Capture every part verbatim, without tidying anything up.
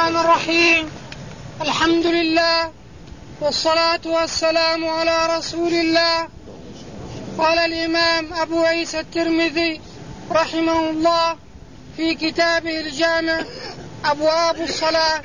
الرحمن الرحيم. الحمد لله والصلاة والسلام على رسول الله. قال الإمام أبو عيسى الترمذي رحمه الله في كتابه الجامع أبواب الصلاة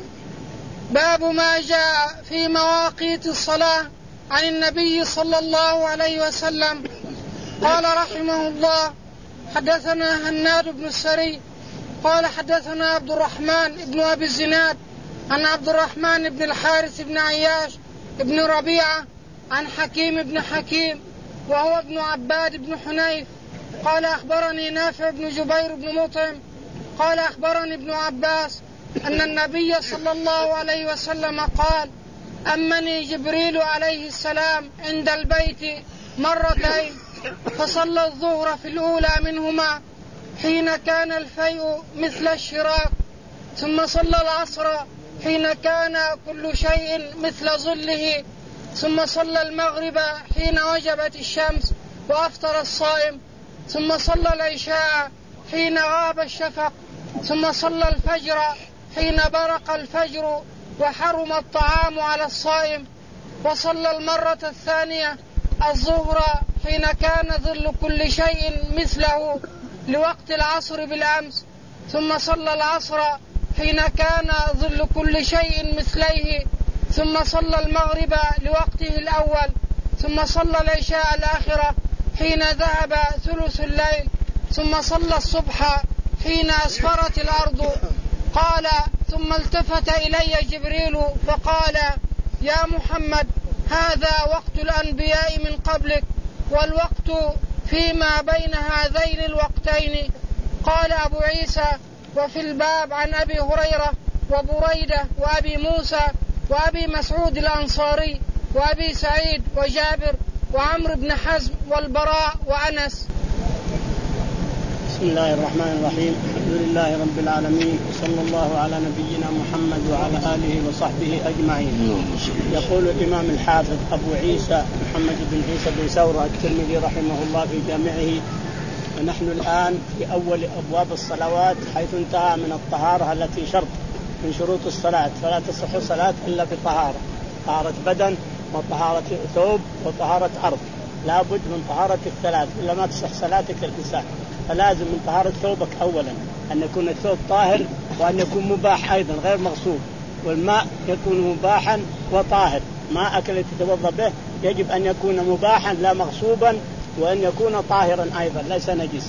باب ما جاء في مواقيت الصلاة عن النبي صلى الله عليه وسلم. قال رحمه الله حدثنا هناد بن السري قال حدثنا عبد الرحمن بن أبي الزناد عن عبد الرحمن بن الحارث بن عياش بن ربيعة عن حكيم بن حكيم وهو ابن عباد بن حنيف قال أخبرني نافع بن جبير بن مطعم قال أخبرني ابن عباس أن النبي صلى الله عليه وسلم قال أمني جبريل عليه السلام عند البيت مرتين فصلى الظهر في الأولى منهما حين كان الفيء مثل الشراك ثم صلى العصر حين كان كل شيء مثل ظله ثم صلى المغرب حين وجبت الشمس وأفطر الصائم ثم صلى العشاء حين غاب الشفق ثم صلى الفجر حين برق الفجر وحرم الطعام على الصائم وصلى المرة الثانية الظهر حين كان ظل كل شيء مثله لوقت العصر بالأمس ثم صلى العصر حين كان ظل كل شيء مثليه ثم صلى المغرب لوقته الأول ثم صلى العشاء الآخرة حين ذهب ثلث الليل ثم صلى الصبح حين أسفرت الأرض. قال ثم التفت إلي جبريل فقال يا محمد هذا وقت الأنبياء من قبلك والوقت فيما بين هذين الوقتين. قال أبو عيسى وفي الباب عن أبي هريرة وبريدة وأبي موسى وأبي مسعود الأنصاري وأبي سعيد وجابر وعمرو بن حزم والبراء وأنس. بسم الله الرحمن الرحيم. الحمد لله رب العالمين وصلى الله على نبينا محمد وعلى آله وصحبه أجمعين. يقول الإمام الحافظ أبو عيسى محمد بن عيسى بن ثورة الترمذي رحمه الله في جامعه ونحن الآن في أول أبواب الصلوات حيث انتهى من الطهارة التي شرط من شروط الصلاة فلا تصح صلاة إلا بطهارة طهارة بدن وطهارة ثوب وطهارة أرض لا بد من طهارة الثلاث إلا ما تصح صلاتك الإنسان. فلازم من طهارة ثوبك أولا أن يكون الثوب طاهر وأن يكون مباح أيضا غير مغصوب والماء يكون مباحا وطاهر ماءك الذي تتوضأ به يجب أن يكون مباحا لا مغصوبا وأن يكون طاهرا أيضا ليس نجس.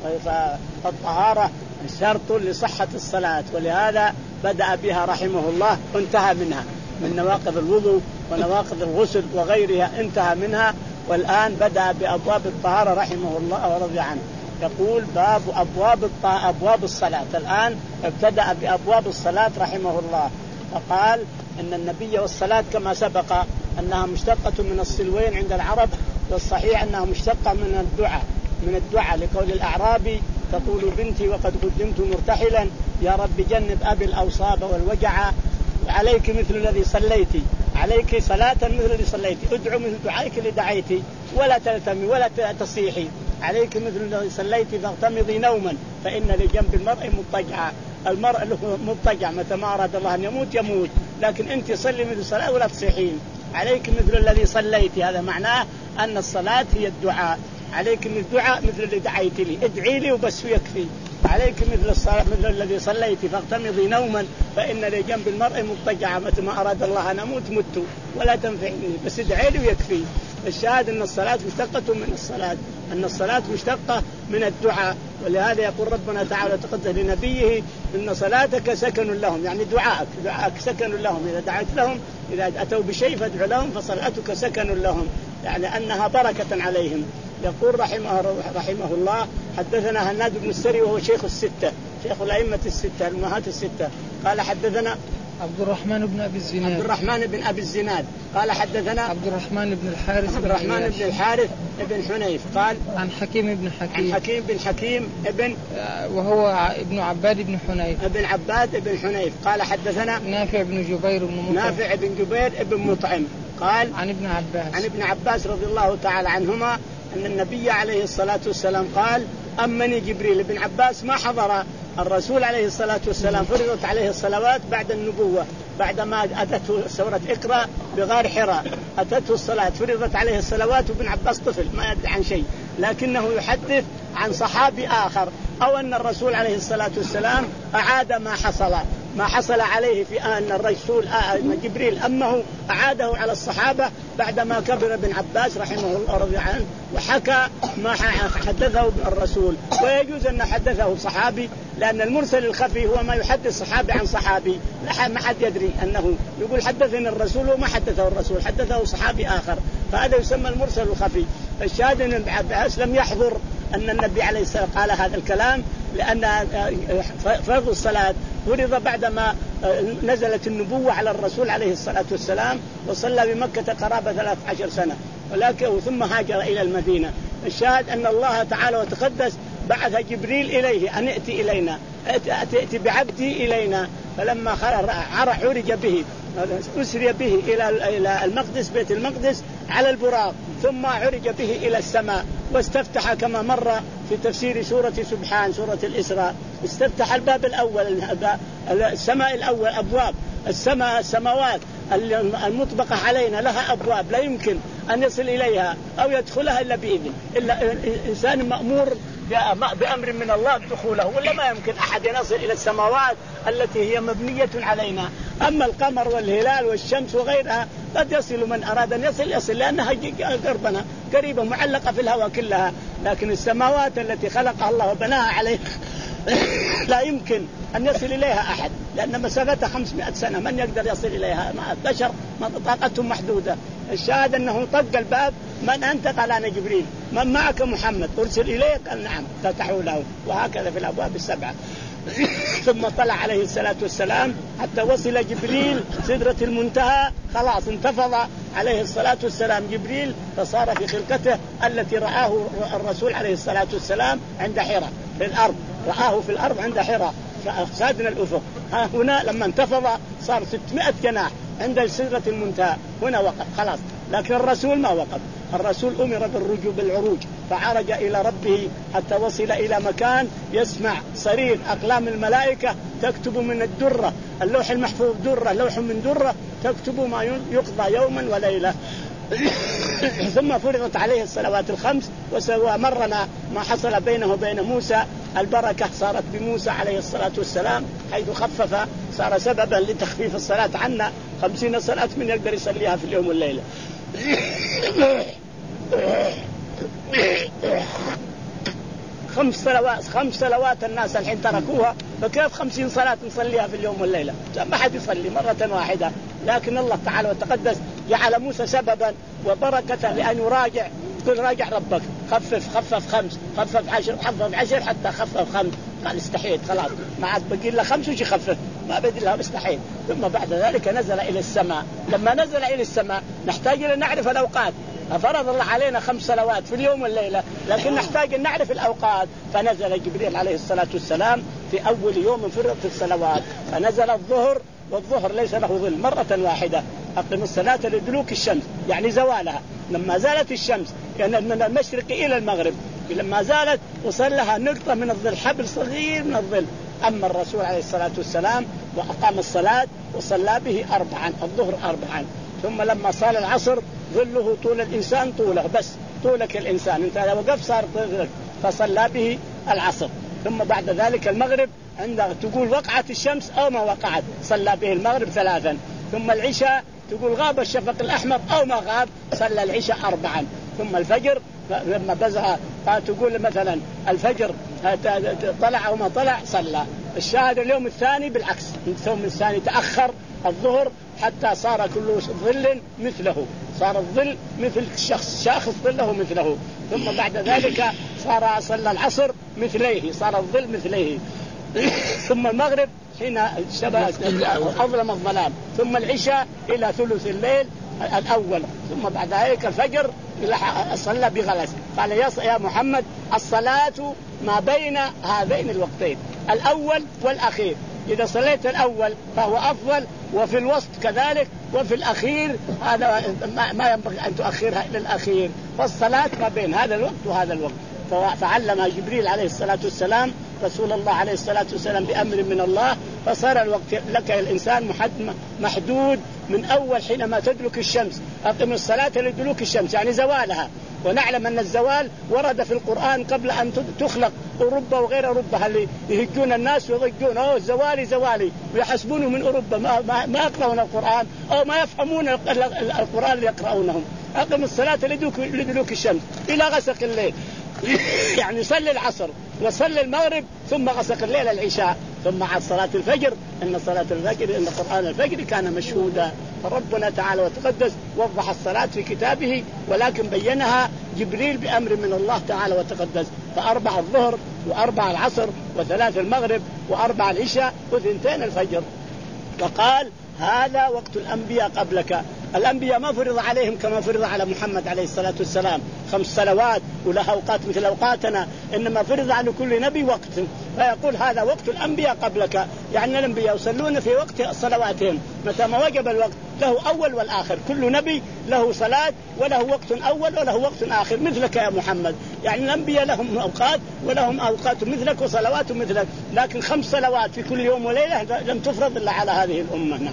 فالطهارة شرط لصحة الصلاة ولهذا بدأ بها رحمه الله وانتهى منها من نواقض الوضوء ونواقض الغسل وغيرها انتهى منها والآن بدأ بأبواب الطهارة رحمه الله ورضي عنه. يقول باب أبواب أبواب الصلاة. الآن ابتدأ بأبواب الصلاة رحمه الله فقال أن النبي والصلاة كما سبق أنها مشتقة من الصلوين عند العرب والصحيح أنها مشتقة من الدعاء من الدعاء لقول الأعرابي تقول بنتي وقد قدمت مرتحلا يا رب جنب أبي الأوصاب والوجع عليك مثل الذي صليتي عليك صلاة مثل الذي صليتي ادعو مثل دعائك اللي دعيتي ولا تلتمي ولا تصيحي عليك مثل الذي صليتي فاغتمضي نوما فإن لجنب المرء مضطجعا. المرء له مضطجع متى ما أراد الله أن يموت يموت لكن أنت صلي مثل الصلاة ولا تصيحين. عليك مثل الذي صليتي هذا معناه أن الصلاة هي الدعاء. عليك من الدعاء مثل الذي دعيت لي ادعي لي وبس يكفي. عليك مثل الصلاة مثل الذي صليتي فاغتمضي نوما فإن لجنب المرء مضطجعا متى ما أراد الله أن أموت مت ولا تنفعني بس ادعي لي ويكفي. الشاهد أن الصلاة مشتقة من الصلاة أن الصلاة مشتقة من الدعاء ولهذا يقول ربنا تعالى تقدس لنبيه إن صلاتك سكن لهم يعني دعاءك دعاءك سكن لهم إذا دعيت لهم إذا أتوا بشيء فادع لهم فصلاتك سكن لهم يعني أنها بركة عليهم. يقول رحمه, رحمه الله حدثنا هناد بن السري وهو شيخ الستة شيخ الأئمة الستة الأمهات الستة قال حدثنا عبد الرحمن بن أبي الزناد عبد الرحمن بن أبي الزناد قال حدثنا عبد الرحمن بن الحارث عبد الرحمن بن الحارث ابن حنيف قال عن حكيم بن حكيم عن حكيم بن حكيم ابن وهو ابن عباد بن حنيف ابن عباد بن حنيف قال حدثنا نافع بن جبير بن مطعم نافع بن جبير بن مطعم قال عن ابن عباس عن ابن عباس رضي الله تعالى عنهما أن النبي عليه الصلاة والسلام قال أمني جبريل. ابن عباس ما حضر الرسول عليه الصلاة والسلام فرضت عليه الصلوات بعد النبوة، بعدما أتته سورة اقرأ بغار حراء أتته الصلاة فرضت عليه الصلوات، وابن عباس طفل ما يدري عن شيء، لكنه يحدث عن صحابي آخر أو أن الرسول عليه الصلاة والسلام أعاد ما حصل ما حصل عليه في أن الرسول أن جبريل أمه أعاده على الصحابة بعدما كبر ابن عباس رحمه الله رضي عنه وحكى ما حدثه الرسول. ويجوز أن حدثه صحابي، لأن المرسل الخفي هو ما يحدث صحابي عن صحابي، ما حد يدري أنه يقول حدثني الرسول وما حدثه الرسول، حدثه صحابي آخر، فهذا يسمى المرسل الخفي. الشاهد أن ابن عباس لم يحضر أن النبي عليه الصلاة والسلام قال هذا الكلام، لأن فرض الصلاة فرض بعدما نزلت النبوة على الرسول عليه الصلاة والسلام، وصلى بمكة قرابة ثلاث عشر سنة، ولكن ثم هاجر إلى المدينة. الشاهد أن الله تعالى وتقدس بعث جبريل إليه أن ائتي إلينا، ائتي بعبدي إلينا، فلما عرج به أسري به إلى المقدس بيت المقدس على البراق، ثم عرج به إلى السماء، واستفتح كما مر في تفسير سورة سبحان سورة الإسراء، استفتح الباب الأول، السماء الأول، أبواب السماء السماوات المطبقة علينا لها أبواب لا يمكن أن يصل إليها أو يدخلها إلا بإذن، إلا إنسان مأمور بأمر من الله بدخوله، ولا ما يمكن أحد يصل إلى السماوات التي هي مبنية علينا. أما القمر والهلال والشمس وغيرها قد يصل من أراد أن يصل يصل، لأنها قربنا قريبة معلقة في الهواء كلها، لكن السماوات التي خلقها الله وبناها عليه لا يمكن أن يصل إليها أحد، لأن مسافتها خمسمائة سنة، من يقدر يصل إليها؟ ما بشر ما طاقتهم محدودة. الشاهد أنه طق الباب، من أنت؟ قال أنا جبريل. من معك؟ محمد. أرسل إليك؟ قال نعم. فتحوا له، وهكذا في الأبواب السبعة. ثم طلع عليه الصلاة والسلام حتى وصل جبريل سدرة المنتهى، خلاص انتفض عليه الصلاة والسلام جبريل، فصار في خلقته التي رآه الرسول عليه الصلاة والسلام عند حراء في الأرض، رآه في الأرض عند حراء فأخسادنا الأفق. ها هنا لما انتفض صار ستمائة جناح عند سدرة المنتهى، هنا وقف خلاص. لكن الرسول ما وقف، الرسول أمر بالرجوع بالعروج، فعرج إلى ربه حتى وصل إلى مكان يسمع صرير أقلام الملائكة تكتب من الدرة، اللوح المحفوظ درة، لوح من درة تكتب ما يقضى يوما وليلة. ثم فرضت عليه الصلوات الخمس، ومرنا ما حصل بينه وبين موسى، البركة صارت بموسى عليه الصلاة والسلام حيث خفف، صار سببا لتخفيف الصلاة عنا، خمسين صلاة من يقدر يصليها في اليوم والليلة. خمس صلوات خمس صلوات الناس الحين تركوها، فكيف خمسين صلاة نصليها في اليوم والليلة؟ ما حد يصلي مرة واحدة، لكن الله تعالى وتقدس جعل موسى سببا وبركة لأن يراجع، قل راجع ربك، خفف خفف خمس، خفف عشر، خفف عشر حتى خفف خمس. قال استحيت خلاص، ما عاد بقي له خمس وش يخفف، ما بدي له استحيت. ثم بعد ذلك نزل إلى السماء. لما نزل إلى السماء نحتاج إلى نعرف الأوقات، فرض الله علينا خمس صلوات في اليوم والليلة، لكن نحتاج أن نعرف الأوقات. فنزل جبريل عليه الصلاة والسلام في أول يوم فرضت الصلوات، فنزل الظهر، والظهر ليس له ظل، مرة واحدة، أقم الصلاة لدلوك الشمس يعني زوالها. لما زالت الشمس يعني من المشرق إلى المغرب، لما زالت وصل لها نقطة من الظل، حبل صغير من الظل. أما الرسول عليه الصلاة والسلام وأقام الصلاة وصلى به أربعا، الظهر أربعا. ثم لما صار العصر ظله طول الإنسان طوله، بس طولك الإنسان أنت لو وقف صار طولك، فصلى به العصر. ثم بعد ذلك المغرب عند تقول وقعت الشمس أو ما وقعت صلى به المغرب ثلاثا. ثم العشاء تقول غاب الشفق الأحمر أو ما غاب صلى العشاء أربعا. ثم الفجر لما بزغ تقول مثلا الفجر طلع أو ما طلع صلى. الشاهد اليوم الثاني بالعكس، اليوم الثاني تأخر الظهر حتى صار كل ظل مثله، صار الظل مثل الشخص، شاخص ظله مثله. ثم بعد ذلك صار صلى العصر مثليه، صار الظل مثليه. ثم المغرب حين أظلم الظلام. ثم العشاء إلى ثلث الليل الأول. ثم بعد ذلك الفجر صلى بغلس. قال يا محمد الصلاة ما بين هذين الوقتين، الأول والأخير. إذا صليت الأول فهو أفضل، وفي الوسط كذلك، وفي الأخير هذا ما ينبغي أن تؤخرها إلى الأخير. فالصلاة ما بين هذا الوقت وهذا الوقت. فعلم جبريل عليه الصلاة والسلام رسول الله عليه الصلاة والسلام بأمر من الله، فصار الوقت لك الإنسان محدود من أول حينما تدلك الشمس. أقم الصلاة لدلوك الشمس يعني زوالها، ونعلم أن الزوال ورد في القرآن قبل أن تخلق أوروبا وغير أوروبا، اللي يهجون الناس ويضجون أوه زوالي زوالي ويحسبونه من أوروبا، ما, ما, ما يقرؤون القرآن أو ما يفهمون القرآن اللي يقرؤونه. أقم الصلاة لدلوك, لدلوك الشمس إلى غسق الليل يعني صلي العصر وصلي المغرب ثم غسق الليل العشاء، ثم مع صلاة الفجر، إن صلاة الفجر إن قرآن الفجر كان مشهودا. فربنا تعالى وتقدس وضح الصلاة في كتابه، ولكن بينها جبريل بأمر من الله تعالى وتقدس، فأربع الظهر وأربع العصر وثلاث المغرب وأربع العشاء وثنتين الفجر. وقال هذا وقت الأنبياء قبلك. الأنبياء ما فرض عليهم كما فرض على محمد عليه الصلاة والسلام خمس صلوات ولها أوقات مثل أوقاتنا، إنما فرض على كل نبي وقت. فيقول هذا وقت الأنبياء قبلك، يعني الأنبياء يصلون في وقت صلواتهم متى ما وجب الوقت، له أول والآخر، كل نبي له صلاة وله وقت أول وله وقت آخر مثلك يا محمد. يعني الأنبياء لهم أوقات ولهم أوقات مثلك وصلوات مثلك، لكن خمس صلوات في كل يوم وليلة لم تفرض إلا على هذه الأمة. نعم.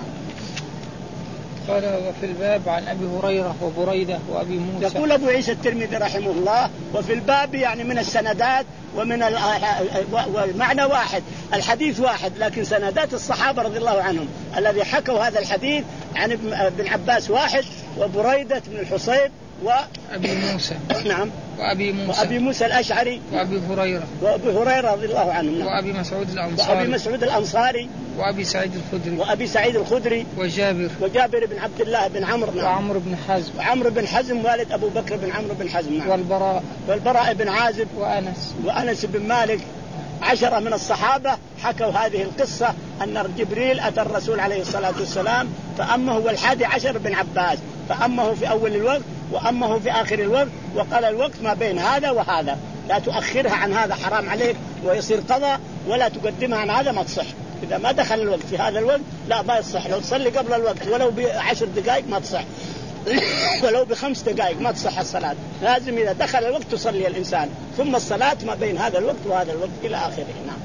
قال وفي الباب عن أبي هريرة وبريدة وأبي موسى. يقول أبو عيسى الترمذي رحمه الله وفي الباب يعني من السندات ومن المعنى واحد، الحديث واحد، لكن سندات الصحابة رضي الله عنهم الذي حكوا هذا الحديث عن ابن عباس واحد وبريدة بن الحصيب وأبي موسى نعم وأبي موسى وأبي موسى الأشعري وأبي هريرة وأبي هريرة رضي الله عنهم نعم. وأبي مسعود الأنصاري وأبي مسعود الأنصاري وأبي سعيد الخدري وأبي سعيد الخدري وجابر وجابر بن عبد الله بن عمرو نعم. وعمرو بن حزم وعمرو بن حزم والد أبو بكر بن عمرو بن حزم نعم. والبراء والبراء بن عازب وأنس وأنس بن مالك. عشرة من الصحابة حكوا هذه القصة أن جبريل أتى الرسول عليه الصلاة والسلام فأمه، والحادي عشر بن عباس فأمه في أول الوقت وأمه في آخر الوقت، وقال الوقت ما بين هذا وهذا، لا تؤخرها عن هذا حرام عليك ويصير قضاء، ولا تقدمها عن هذا ما تصح. إذا ما دخل الوقت في هذا الوقت لا ما يصح، لو تصلي قبل الوقت ولو بعشر دقائق ما تصح ولو بخمس دقائق ما تصح الصلاة، لازم إذا دخل الوقت تصلي الإنسان، ثم الصلاة ما بين هذا الوقت وهذا الوقت إلى آخره. نعم.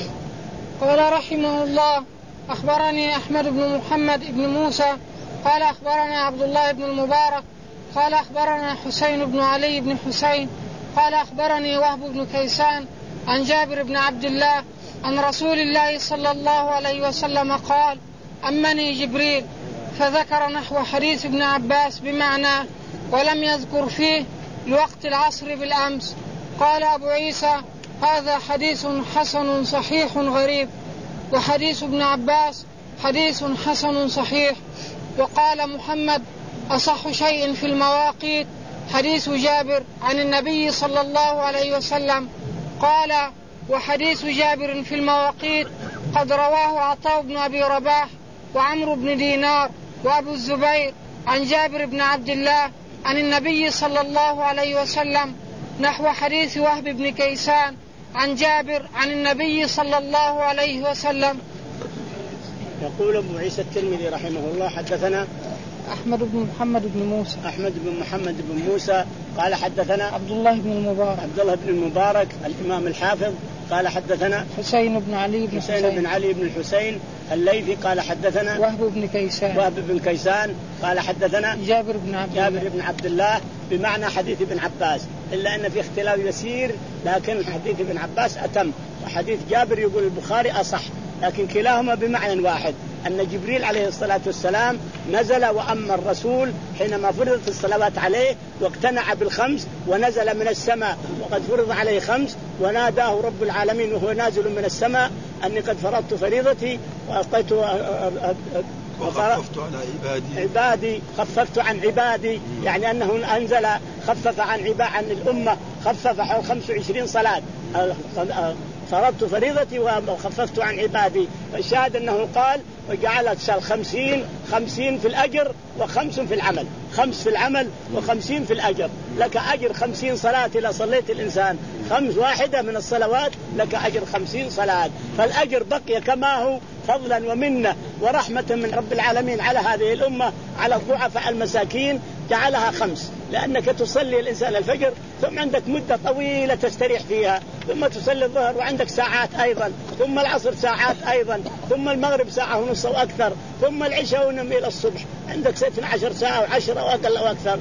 قال رحمه الله أخبرني أحمد بن محمد بن موسى قال أخبرنا عبد الله بن المبارك قال أخبرنا حسين بن علي بن حسين قال أخبرني وهب بن كيسان عن جابر بن عبد الله عن رسول الله صلى الله عليه وسلم قال أمني جبريل، فذكر نحو حديث ابن عباس بمعنى ولم يذكر فيه لوقت العصر بالأمس. قال أبو عيسى هذا حديث حسن صحيح غريب، وحديث ابن عباس حديث حسن صحيح. وقال محمد أصح شيء في المواقيت حديث جابر عن النبي صلى الله عليه وسلم. قال وحديث جابر في المواقيت قد رواه عطاء بن أبي رباح وعمرو بن دينار وأبو الزبير عن جابر بن عبد الله عن النبي صلى الله عليه وسلم نحو حديث وهب بن كيسان عن جابر عن النبي صلى الله عليه وسلم. يقول أبو عيسى الترمذي رحمه الله حدثنا أحمد بن محمد بن موسى أحمد بن محمد بن موسى قال حدثنا عبد الله بن المبارك عبد الله بن المبارك الإمام الحافظ قال حدثنا حسين بن علي بن حسين, حسين بن علي بن الحسين الليثي قال حدثنا وهب بن كيسان وهب بن كيسان قال حدثنا جابر بن عبد جابر بن عبد الله بمعنى حديث ابن عباس، إلا أن في اختلاف يسير، لكن حديث ابن عباس أتم، وحديث جابر يقول البخاري أصح، لكن كلاهما بمعنى واحد، أن جبريل عليه الصلاة والسلام نزل وأما الرسول حينما فرضت الصلوات عليه واقتنع بالخمس ونزل من السماء وقد فرض عليه خمس، وناداه رب العالمين وهو نازل من السماء أني قد فرضت فريضتي وأعطيت وخففت على عبادي عبادي خففت عن عبادي، يعني أنه أنزل خفف عن عباد عن الأمة، خفف حول خمس وعشرين صلاة، فرضت فريضتي وخففت عن عبادي، فالشاهد أنه قال وجعلت خمسين خمسين في الأجر وخمس في العمل، خمس في العمل وخمسين في الأجر، لك أجر خمسين صلاة إذا صليت الإنسان خمس واحدة من الصلوات لك أجر خمسين صلاة، فالأجر بقي كما هو فضلا ومنة ورحمة من رب العالمين على هذه الأمة على الضعفاء المساكين، جعلها خمس، لأنك تصلي الإنسان الفجر ثم عندك مدة طويلة تستريح فيها، ثم تصلي الظهر وعندك ساعات أيضا، ثم العصر ساعات أيضا، ثم المغرب ساعة ونص أو أكثر، ثم العشاء ونم إلى الصبح، عندك ستة عشر ساعة وعشرة أو أقل أو أكثر.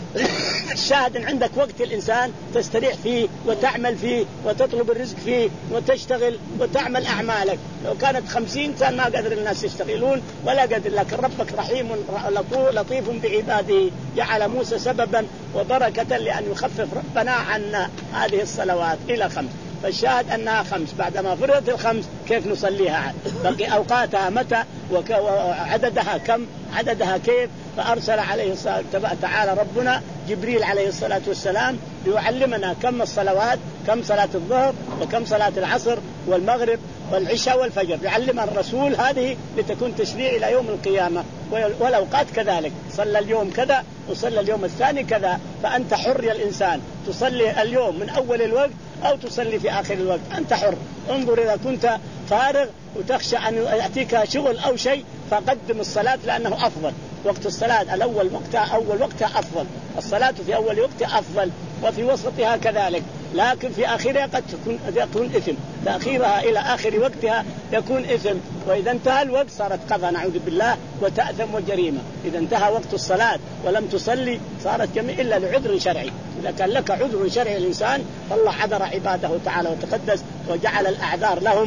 الشاهد أن عندك وقت الإنسان تستريح فيه وتعمل فيه وتطلب الرزق فيه وتشتغل وتعمل أعمالك. لو كانت خمسين سنة ما قدر الناس يشتغلون ولا قدر، لكن ربك رحيم لطيف بعباده، جعل موسى سببا وبركة لأن يخفف ربنا عنا هذه الصلوات إلى خمس. فالشاهد أنها خمس، بعدما فرضت الخمس كيف نصليها؟ بقي أوقاتها متى وعددها كم، عددها كيف؟ فأرسل عليه الصلاة تعالى ربنا جبريل عليه الصلاة والسلام ليعلمنا كم الصلوات، كم صلاة الظهر وكم صلاة العصر والمغرب والعشاء والفجر، يعلمنا الرسول هذه لتكون تشريع إلى يوم القيامة. والأوقات كذلك، صلى اليوم كذا وصلى اليوم الثاني كذا، فأنت حر يا الإنسان، تصلي اليوم من أول الوقت أو تصلي في آخر الوقت، أنت حر. انظر إذا كنت فارغ وتخشى أن يأتيك شغل أو شيء فقدم الصلاة لأنه أفضل. وقت الصلاة الأول وقتها أول وقتها أفضل، الصلاة في أول وقتها أفضل وفي وسطها كذلك، لكن في آخرها قد تكون يكون إثم، تأخيرها إلى آخر وقتها يكون إثم، وإذا انتهى الوقت صارت قضاء نعوذ بالله وتأثم وجريمة. إذا انتهى وقت الصلاة ولم تصلي صارت جميع إلا لعذر شرعي. إذا كان لك عذر شرعي الإنسان فالله عذر عباده تعالى وتقدس وجعل الأعذار لهم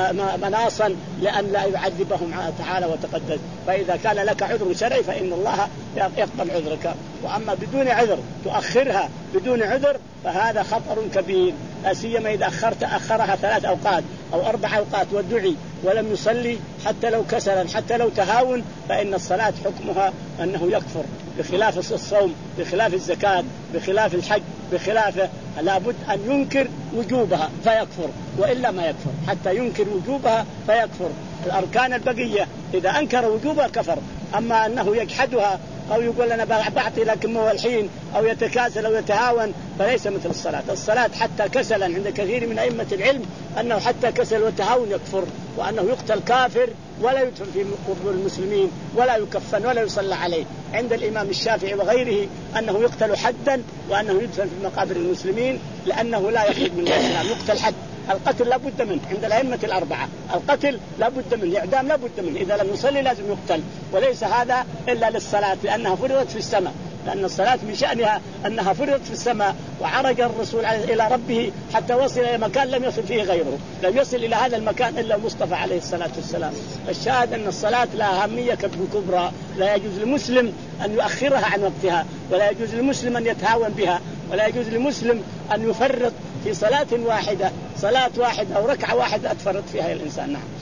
مناصا لأن لا يعذبهم تعالى وتقدس. فإذا كان لك عذر شرعي فإن الله يقبل عذرك، وأما بدون عذر تؤخرها بدون عذر فهذا خطر كبير، لا سيما إذا أخرت أخرها ثلاث أوقات أو أربع أوقات ودعي ولم يصلي حتى لو كسلا حتى لو تهاون، فإن الصلاة حكمها أنه يكفر، بخلاف الصوم بخلاف الزكاة بخلاف الحج بخلافه لابد أن ينكر وجوبها فيكفر، وإلا ما يكفر حتى ينكر وجوبها فيكفر. الأركان البقية إذا أنكر وجوبها كفر، أما أنه يجحدها أو يقول أنا بعطي لكن هو الحين أو يتكاسل أو يتهاون فليس مثل الصلاة. الصلاة حتى كسلا عند كثير من أئمة العلم أنه حتى كسل وتهاون يكفر، وأنه يقتل كافر ولا يدفن في قبور المسلمين ولا يكفن ولا يصلى عليه. عند الإمام الشافعي وغيره أنه يقتل حدا وأنه يدفن في مقابر المسلمين لأنه لا يخرج من الإسلام، يقتل حد. القتل لا بد منه عند الأئمة الأربعة، القتل لا بد منه، الإعدام لا بد منه، إذا لم يصلي لازم يقتل. وليس هذا إلا للصلاة لأنها فرضت في السماء، لأن الصلاة من شأنها أنها فرضت في السماء، وعرج الرسول إلى ربه حتى وصل إلى مكان لم يصل فيه غيره، لم يصل إلى هذا المكان إلا المصطفى عليه الصلاة والسلام. الشاهد أن الصلاة لها أهمية كبرى، لا يجوز للمسلم أن يؤخرها عن وقتها، ولا يجوز للمسلم أن يتهاون بها، ولا يجوز للمسلم أن يفرط في صلاة واحدة، صلاة واحدة أو ركعة واحدة أتفرط فيها الإنسان. نعم.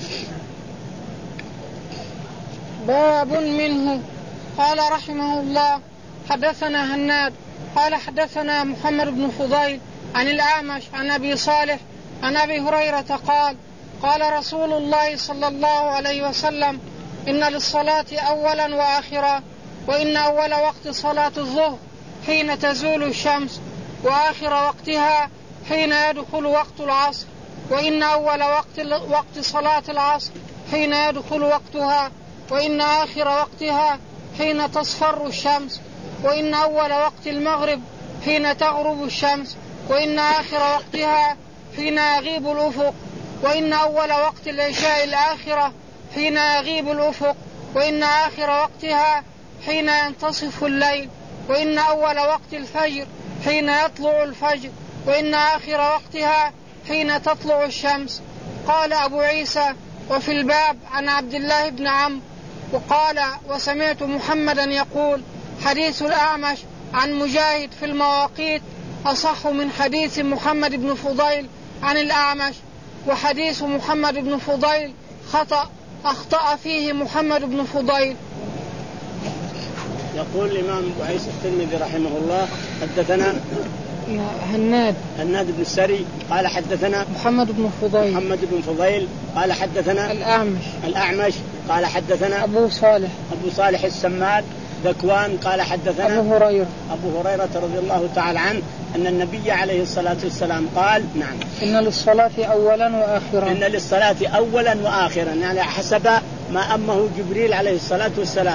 باب منه. قال رحمه الله حدثنا هناد قال حدثنا محمد بن فضيل عن الأعمش عن أبي صالح عن أبي هريرة قال قال رسول الله صلى الله عليه وسلم إن للصلاة أولا وآخرا، وإن أول وقت صلاة الظهر حين تزول الشمس، وآخر وقتها حين يدخل وقت العصر، وإن أول وقت, وقت صلاة العصر حين يدخل وقتها، وإن آخر وقتها حين تصفر الشمس، وإن أول وقت المغرب حين تغرب الشمس، وإن آخر وقتها حين يغيب الأفق، وإن أول وقت العشاء الآخرة حين يغيب الأفق، وإن آخر وقتها حين ينتصف الليل، وإن أول وقت الفجر حين يطلع الفجر، وإن آخر وقتها حين تطلع الشمس. قال أبو عيسى وفي الباب عن عبد الله بن عمرو. وقال وسمعت محمدا يقول حديث الأعمش عن مجاهد في المواقيت أصح من حديث محمد بن فضيل عن الأعمش، وحديث محمد بن فضيل خطأ أخطأ فيه محمد بن فضيل. يقول الإمام أبو عيسى الترمذي رحمه الله حدثنا هناد هناد بن السري قال حدثنا محمد بن فضيل محمد بن فضيل قال حدثنا الأعمش الأعمش قال حدثنا أبو صالح أبو صالح السمان ذكوان قال حدثنا أبو هريرة أبو هريرة رضي الله تعالى عنه أن النبي عليه الصلاة والسلام قال نعم إن للصلاة أولا وآخرا إن للصلاة أولا وآخرا، يعني حسب ما أمه جبريل عليه الصلاة والسلام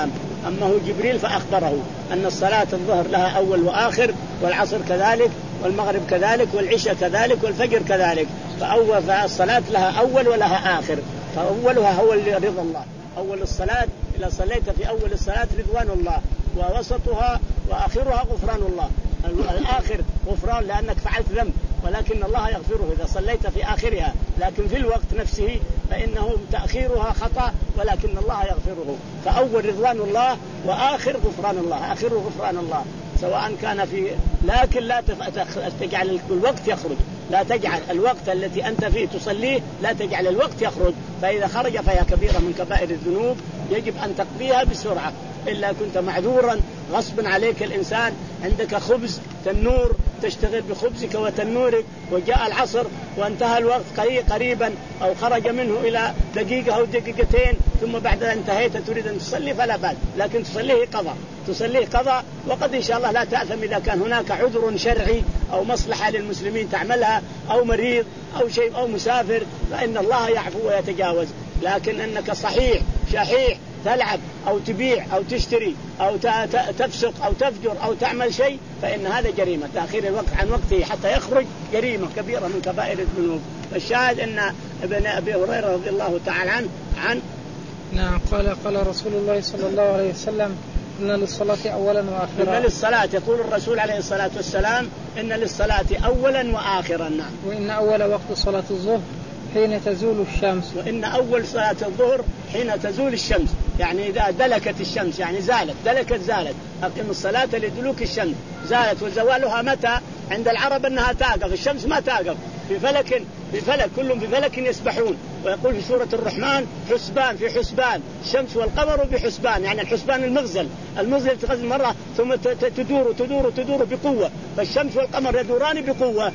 أما هو جبريل فأخبره أن الصلاة الظهر لها أول وآخر، والعصر كذلك، والمغرب كذلك، والعشاء كذلك، والفجر كذلك. فأول فالصلاة لها أول ولها آخر، فأولها هو رضا الله. أول الصلاة إذا صليت في أول الصلاة رضوان الله، ووسطها وآخرها غفران الله. الآخر غفران لأنك فعلت ذنب، ولكن الله يغفره إذا صليت في آخرها، لكن في الوقت نفسه فإنه تأخيرها خطأ ولكن الله يغفره. فأول رضوان الله وآخر غفران الله، آخره غفران الله، سواء كان في، لكن لا تجعل الوقت يخرج، لا تجعل الوقت التي أنت فيه تصليه لا تجعل الوقت يخرج، فإذا خرج فهي كبيرة من كبائر الذنوب يجب أن تقضيها بسرعة، إلا كنت معذورا غصبا عليك الإنسان، عندك خبز تنور تشتغل بخبزك وتنورك، وجاء العصر وانتهى الوقت قريبا أو خرج منه إلى دقيقة أو دقيقتين ثم بعد انتهيت تريد أن تصلي فلا بأس، لكن تصليه قضاء، تصليه قضاء، وقد إن شاء الله لا تأثم إذا كان هناك عذر شرعي أو مصلحة للمسلمين تعملها، أو مريض أو شيء أو مسافر، فإن الله يعفو ويتجاوز. لكن أنك صحيح شحيح تلعب أو تبيع أو تشتري أو تفسق أو تفجر أو تعمل شيء فإن هذا جريمة، تأخير الوقت عن وقته حتى يخرج جريمة كبيرة من كبائر الذنوب. فالشاهد أن ابن أبي هريرة رضي الله تعالى عنه عن نعم قال قال رسول الله صلى الله عليه وسلم إن للصلاة أولا وآخرا. إن للصلاة يقول الرسول عليه الصلاة والسلام إن للصلاة أولا وآخرا. نعم. وإن أول وقت صلاة الظهر حين تزول الشمس. وإن أول صلاة الظهر حين تزول الشمس، يعني إذا دلكت الشمس، يعني زالت، دلكت زالت، أقم الصلاة لدلوك الشمس، زالت. وزوالها متى؟ عند العرب أنها تقف، الشمس ما تقف، في فلك في فلك كلهم في فلك يسبحون. ويقول في سورة الرحمن حسبان في حسبان، الشمس والقمر بحسبان، يعني الحسبان المغزل، المغزل تغزل مرة ثم تدور تدور تدور بقوة، فالشمس والقمر يدوران بقوة.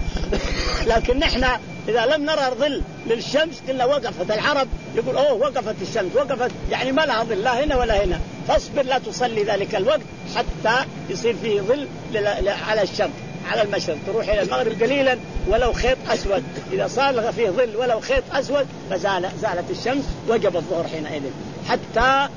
لكن نحن إذا لم نرى ظل للشمس إلا وقفت. العرب يقول أوه وقفت الشمس، وقفت يعني ما لها ظل لا هنا ولا هنا، فاصبر لا تصلي ذلك الوقت حتى يصير فيه ظل على الشمس على المشرق، تروح إلى المغرب قليلا ولو خيط أسود، إذا صار فيه ظل ولو خيط أسود فزال زالت الشمس، وجب الظهر حينئذ حتى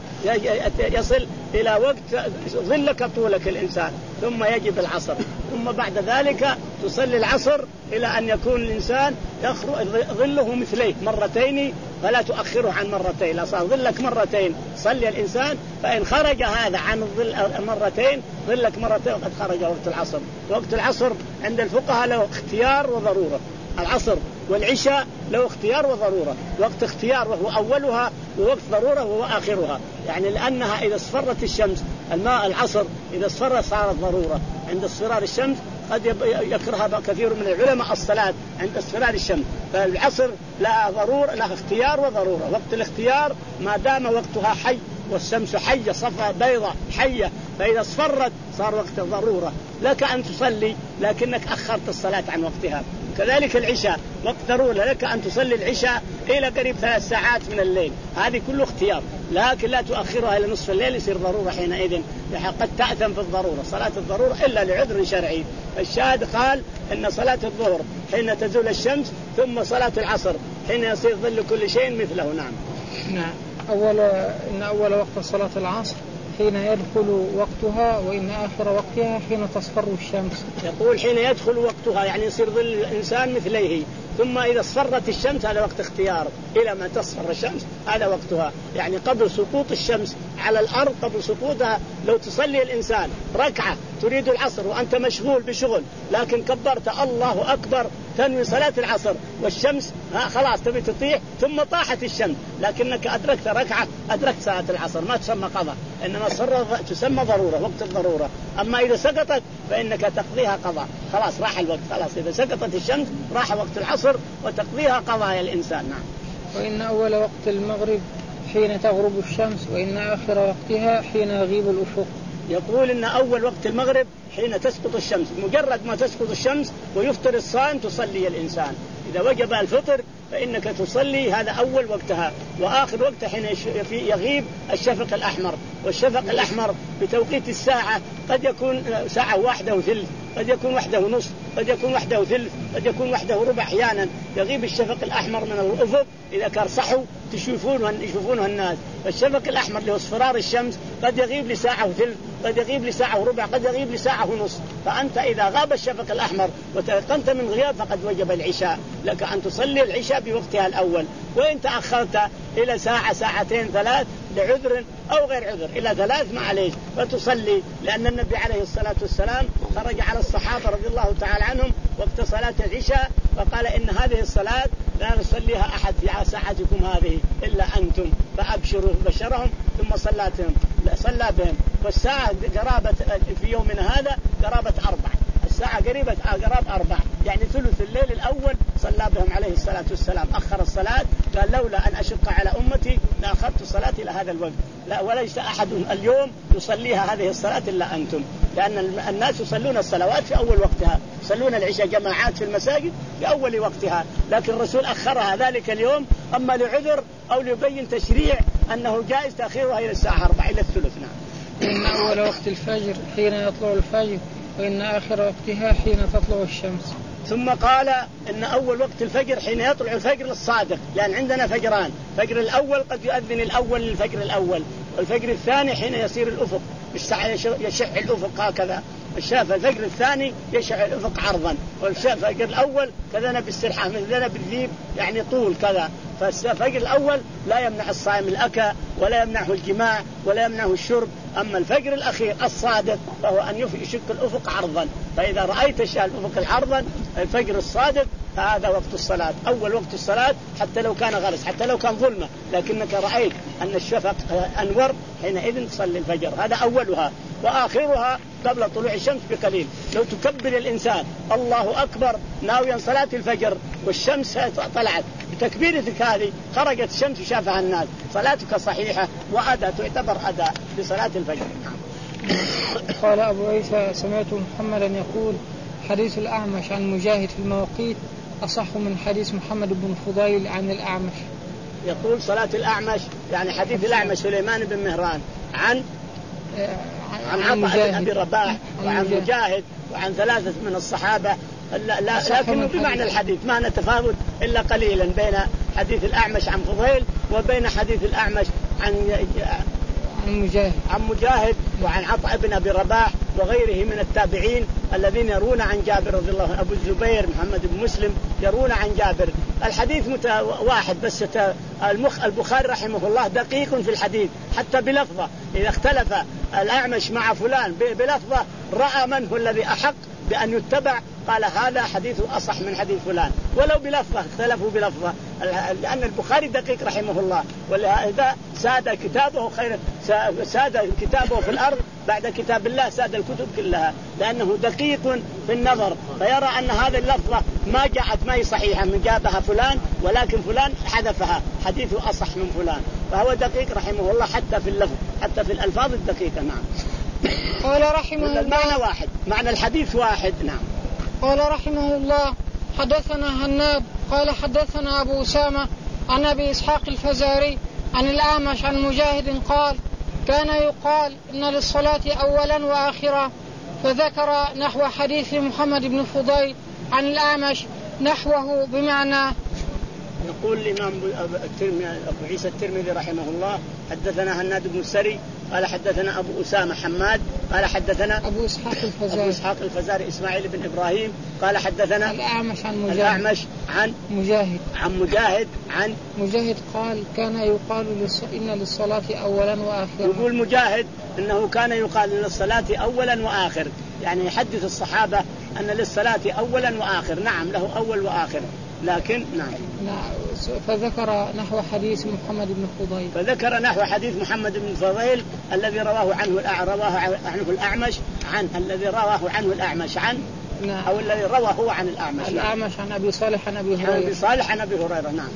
يصل إلى وقت ظلك طولك الإنسان، ثم يجب العصر، ثم بعد ذلك تصلي العصر إلى أن يكون الإنسان يخرج ظله مثليه مرتين، فلا تؤخره عن مرتين، لا صار ظلك مرتين صلي الإنسان، فإن خرج هذا عن الظل مرتين ظلك مرتين وقد خرج وقت العصر. وقت العصر عند الفقهاء له اختيار وضرورة، العصر والعشاء له اختيار وضرورة، وقت اختيار وهو أولها، ووقت ضرورة وهو آخرها، يعني لأنها إذا اصفرت الشمس الماء العصر إذا اصفرت صارت ضرورة، عند اصفرار الشمس قد يكره كثير من العلماء الصلاة عند اصفرار الشمس، فالعصر لا ضرورة لا اختيار وضرورة. وقت الاختيار ما دام وقتها حي والشمس حية صفا بيضة حية، فإذا اصفرت صار وقت الضرورة لك أن تصلي لكنك أخرت الصلاة عن وقتها. كذلك العشاء وقت ضرورة لك أن تصلي العشاء إلى قريب ثلاث ساعات من الليل، هذه كله اختيار، لكن لا تؤخرها إلى نصف الليل يصير ضرورة حينئذ، قد تأثم في الضرورة صلاة الضرورة إلا لعذر شرعي. الشاهد قال إن صلاة الظهر حين تزول الشمس، ثم صلاة العصر حين يصير ظل كل شيء مثله. نعم. نعم. أول إن أول وقت صلاة العصر حين يدخل وقتها، وإن آخر وقتها حين تصفر الشمس. يقول حين يدخل وقتها يعني يصير ظل الإنسان مثليه، ثم إذا اصفرت الشمس هذا وقت اختيار إلى ما تصفر الشمس هذا وقتها، يعني قبل سقوط الشمس على الأرض، قبل سقوطها لو تصلي الإنسان ركعة تريد العصر وأنت مشغول بشغل، لكن كبرت الله أكبر تنوي صلاة العصر والشمس خلاص تبي تطيح ثم طاحت الشمس، لكنك أدركت ركعة أدركت صلاة العصر، ما تسمى قضاء، إنما تسمى ضرورة وقت الضرورة. أما إذا سقطت فإنك تقضيها قضاء، خلاص راح الوقت، خلاص إذا سقطت الشمس راح وقت العصر وتقضيها قضاء الإنسان. نعم. وإن أول وقت المغرب حين تغرب الشمس، وإن آخر وقتها حين يغيب الأفق. يقول إن أول وقت المغرب حين تسقط الشمس، مجرد ما تسقط الشمس ويفطر الصائم تصلي الإنسان، إذا وجب الفطر فإنك تصلي هذا أول وقتها، وآخر وقتها حين يغيب الشفق الأحمر. والشفق الأحمر بتوقيت الساعة قد يكون ساعة واحدة وثلث، قد يكون واحدة ونصف، قد يكون واحدة وثلث، قد يكون واحدة وربع. أحيانا يغيب الشفق الأحمر من الأفق إذا كان صحو تشوفونه يشوفونه الناس. فالشفق الأحمر اللي هو اصفرار الشمس قد يغيب لساعة وثلث، قد يغيب لساعة وربع، قد يغيب لساعة ونصف. فأنت إذا غاب الشفق الأحمر وتيقنت من غياب فقد وجب العشاء، لك أن تصلي العشاء بوقتها الأول. وإن تأخرت إلى ساعة ساعتين ثلاث لعذر أو غير عذر إلى ثلاث معليش فتصلي، لأن النبي عليه الصلاة والسلام خرج على الصحابة رضي الله تعالى عنهم وقت صلاة العشاء فقال إن هذه الصلاة لا نصليها أحد في ساعتكم هذه إلا أنتم، فأبشروا بشرهم ثم صلاتهم صلى بهم. والساعة قرابة في يومنا هذا قرابة أربع، الساعة قريبة قراب أربع، يعني ثلث الليل الأول صلى بهم عليه الصلاة والسلام. أخر الصلاة قال لولا أن أشق على أمتي لأخرت الصلاة إلى هذا الوقت، لا وليس أحد اليوم يصليها هذه الصلاة إلا أنتم، لأن الناس يصلون الصلوات في أول وقتها، يصلون العشاء جماعات في المساجد في أول وقتها، لكن الرسول أخرها ذلك اليوم أما لعذر أو ليبين تشريع أنه جائز تأخيرها إلى الساعة أربعة إلى الثلث. نعم. إن أول وقت الفجر حين يطلع الفجر، وإن آخر وقتها حين تطلع الشمس. ثم قال إن أول وقت الفجر حين يطلع الفجر الصادق، لأن عندنا فجران، فجر الأول قد يؤذن الأول للفجر الأول، والفجر الثاني حين يصير الأفق يشع الأفق هكذا، الشاف الفجر الثاني يشع الأفق عرضا، والفجر الأول كذا بالسرحة مثلنا بالذيب يعني طول كذا. فالفجر الأول لا يمنع الصائم الأكل ولا يمنعه الجماع ولا يمنعه الشرب. أما الفجر الأخير الصادق فهو أن يشق الأفق عرضا، فإذا رأيت الأفق العرضا الفجر الصادق هذا وقت الصلاة، أول وقت الصلاة، حتى لو كان غرس حتى لو كان ظلمة لكنك رأيت أن الشفق أنور حينئذ تصلي الفجر. هذا أولها، وآخرها قبل طلوع الشمس بقليل. لو تكبر الإنسان الله أكبر ناويا صلاة الفجر والشمس طلعت بتكبيرتك هذه خرجت الشمس شافها الناس، صلاتك صحيحة وأداء تعتبر أداء لصلاة الفجر. قال أبو عيسى سمعت محمدا يقول حديث الأعمش عن مجاهد في المواقيت أصح من حديث محمد بن فضيل عن الأعمش. يقول صلاة الأعمش يعني حديث الأعمش سليمان بن مهران عن عن عطاء بن أبي رباح وعن مجاهد وعن ثلاثة من الصحابة، لا لا لكنه بمعنى الحديث ما نتفاوت إلا قليلا بين حديث الأعمش عن فضيل وبين حديث الأعمش عن عن مجاهد عن مجاهد وعن عطاء بن أبي رباح وغيره من التابعين الذين يرون عن جابر رضي الله عنه. أبو الزبير محمد بن مسلم يرون عن جابر. الحديث مت... واحد بس المخ... البخاري رحمه الله دقيق في الحديث حتى بلفظة، إذا اختلف الأعمش مع فلان بلفظة رأى من هو الذي أحق بأن يتبع قال هذا حديث أصح من حديث فلان، ولو بلفظة اختلفوا بلفظة، لأن البخاري دقيق رحمه الله، ولهذا ساد كتابه خير ساد كتابه في الأرض بعد كتاب الله، ساد الكتب كلها لأنه دقيق في النظر، فيرى أن هذه اللفظة ما جاءت ما هي صحيحة من جابها فلان ولكن فلان حذفها حديثه أصح من فلان، فهو دقيق رحمه الله حتى في اللفظ حتى في الألفاظ الدقيقة. نعم. قال رحمه الله المعنى واحد، معنى الحديث واحد. نعم. قال رحمه الله حدثنا هناد قال حدثنا أبو أسامة عن أبي إسحاق الفزاري عن الأعمش عن مجاهد قال كان يقال إن للصلاة أولا وآخرا، فذكر نحو حديث محمد بن فضيل عن الأعمش نحوه بمعنى. يقول الإمام الترمذي أبو عيسى الترمذي رحمه الله حدثنا هناد بن السري قال حدثنا أبو أسامة حماد قال حدثنا أبو إسحاق الفزاري أبو إسحاق الفزاري إسماعيل بن إبراهيم قال حدثنا الأعمش عن مجاهد الأعمش عن مجاهد عن مجاهد عن مجاهد قال كان يقال للص... إن للصلاة أولا وآخرا. يقول مجاهد إنه كان يقال للصلاة أولا وآخر، يعني يحدث الصحابة أن للصلاة أولا وآخر. نعم له أول وآخر، لكن نعم. فذكر نحو حديث محمد بن فضيل فذكر نحو حديث محمد بن فضيل الذي رواه عنه رواه عنه الأعمش عن الذي رواه عنه الأعمش عن نعم. أو الذي رواه هو عن الأعمش الأعمش عن أبي صالح عن أبي هريرة عن أبي صالح عن أبي هريرة. نعم.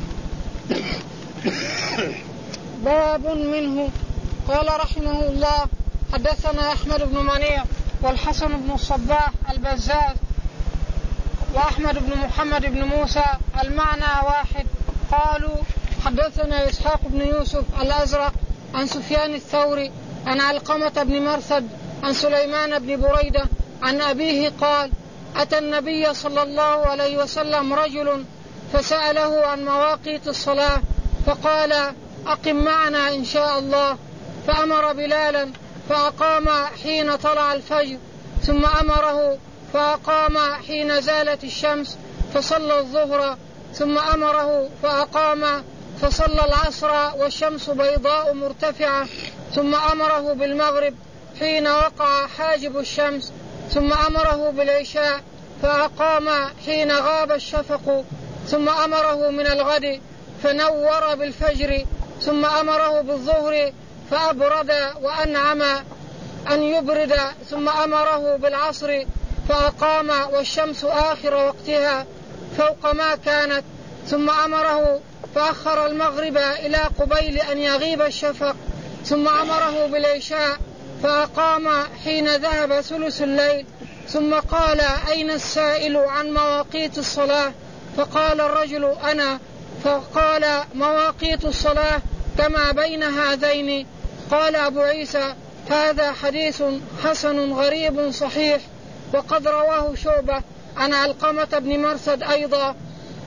باب منه. قال رحمه الله حدثنا أحمد بن منيع والحسن بن الصباح البزاز وأحمد بن محمد بن موسى المعنى واحد قالوا حدثنا إسحاق بن يوسف الأزرق عن سفيان الثوري عن علقمة بن مرثد عن سليمان بن بريدة عن أبيه قال أتى النبي صلى الله عليه وسلم رجل فسأله عن مواقيت الصلاة فقال أقم معنا إن شاء الله، فأمر بلالا فأقام حين طلع الفجر، ثم أمره فأقام حين زالت الشمس فصلى الظهر، ثم أمره فأقام فصلى العصر والشمس بيضاء مرتفعة، ثم أمره بالمغرب حين وقع حاجب الشمس، ثم أمره بالعشاء فأقام حين غاب الشفق، ثم أمره من الغد فنور بالفجر، ثم أمره بالظهر فأبرد وأنعم أن يبرد، ثم أمره بالعصر فأقام والشمس آخر وقتها فوق ما كانت، ثم أمره فأخر المغرب إلى قبيل أن يغيب الشفق، ثم أمره بالعشاء فأقام حين ذهب ثلث الليل، ثم قال أين السائل عن مواقيت الصلاة؟ فقال الرجل أنا، فقال مواقيت الصلاة كما بين هذين. قال أبو عيسى هذا حديث حسن غريب صحيح، وقد رواه شعبة عن علقمة بن مرثد أيضا.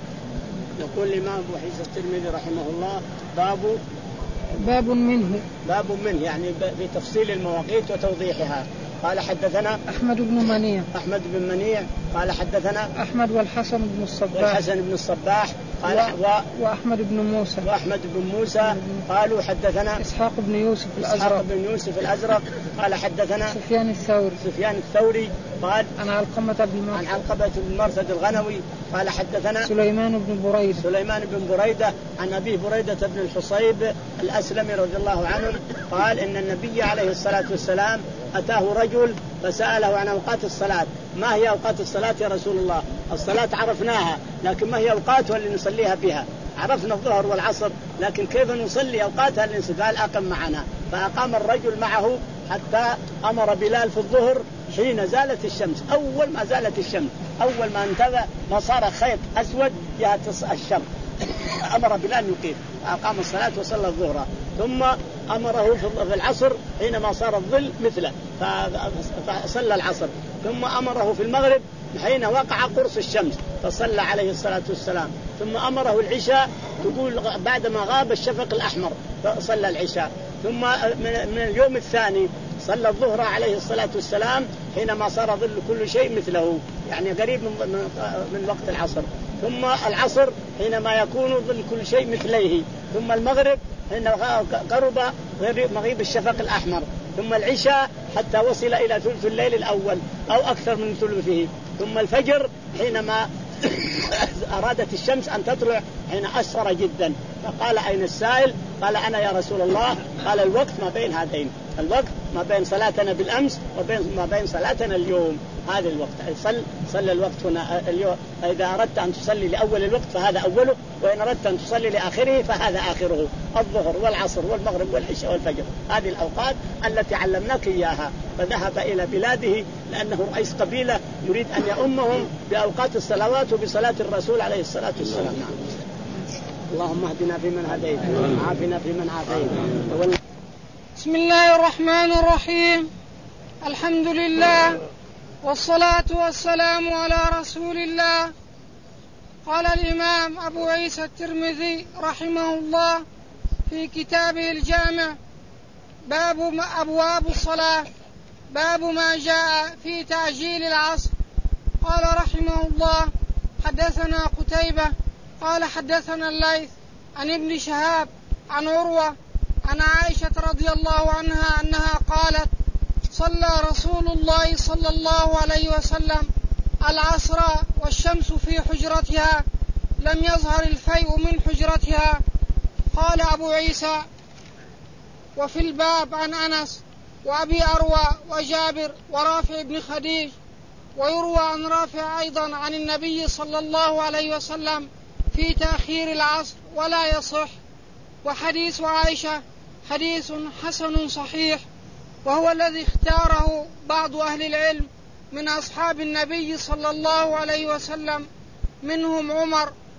يقول الإمام أبو عيسى الترمذي رحمه الله باب باب منه باب منه يعني بتفصيل المواقيت وتوضيحها. قال حدثنا أحمد بن منيع أحمد بن منيع قال حدثنا أحمد والحسن بن الصباح والحسن بن الصباح قال و... و... وأحمد بن موسى وأحمد بن موسى قالوا حدثنا إسحاق بن يوسف الأزرق إسحاق بن يوسف الأزرق قال حدثنا سفيان الثوري سفيان الثوري قال عن علقمة بن عن علقمة بن مرثد الغنوي قال حدثنا سليمان بن بريدة سليمان بن بريدة عن أبيه بريدة بن الحصيب الأسلمي رضي الله عنه قال إن النبي عليه الصلاة والسلام أتاه رجل فسأله عن أوقات الصلاة. ما هي أوقات الصلاة يا رسول الله؟ الصلاة عرفناها لكن ما هي أوقاتها اللي نصليها بها؟ عرفنا الظهر والعصر لكن كيف نصلي أوقاتها اللي نصلي؟ قال أقم معنا. فأقام الرجل معه حتى أمر بلال في الظهر حين زالت الشمس. أول ما زالت الشمس أول ما انتبه ما صار خيط أسود جهة الشمس أمر بلال يقيم أقام الصلاة وصلى الظهر، ثم أمره في العصر حينما صار الظل مثله فصلى العصر، ثم أمره في المغرب حين وقع قرص الشمس فصلى عليه الصلاة والسلام، ثم أمره العشاء تقول بعدما غاب الشفق الأحمر فصلى العشاء، ثم من اليوم الثاني صلى الظهر عليه الصلاة والسلام حينما صار ظل كل شيء مثله يعني قريب من, من وقت العصر، ثم العصر حينما يكون ظل كل شيء مثليه، ثم المغرب حين قرب مغيب الشفق الأحمر، ثم العشاء حتى وصل إلى ثلث الليل الأول أو أكثر من ثلثه، ثم الفجر حينما أرادت الشمس أن تطلع حين أسفر جدا. فقال أين السائل؟ قال أنا يا رسول الله. قال الوقت ما بين هذين، الوقت ما بين صلاتنا بالأمس وبين ما بين صلاتنا اليوم، هذا الوقت صل صلى الوقت هنا اليوم. إذا أردت أن تصلي لأول الوقت فهذا أوله، وإن أردت أن تصلي لآخره فهذا آخره، الظهر والعصر والمغرب والعشاء والفجر، هذه الأوقات التي علمناك إياها. فذهب إلى بلاده لأنه رئيس قبيلة يريد أن يؤمهم بأوقات الصلوات وبصلاة الرسول عليه الصلاة والسلام. اللهم اهدنا فيمن هديت وعافنا فيمن عافيت. بسم الله الرحمن الرحيم، الحمد لله والصلاة والسلام على رسول الله. قال الإمام أبو عيسى الترمذي رحمه الله في كتابه الجامع باب أبواب الصلاة، باب ما جاء في تعجيل العصر. قال رحمه الله حدثنا قتيبة قال حدثنا الليث عن ابن شهاب عن عروة عن عائشة رضي الله عنها أنها قالت صلى رسول الله صلى الله عليه وسلم العصر والشمس في حجرتها لم يظهر الفيء من حجرتها. قال أبو عيسى وفي الباب عن أنس وأبي أروى وجابر ورافع بن خديج، ويروى عن رافع أيضا عن النبي صلى الله عليه وسلم في تأخير العصر ولا يصح. وحديث عائشة حديث حسن صحيح، وهو الذي اختاره بعض أهل العلم من أصحاب النبي صلى الله عليه وسلم، منهم عمر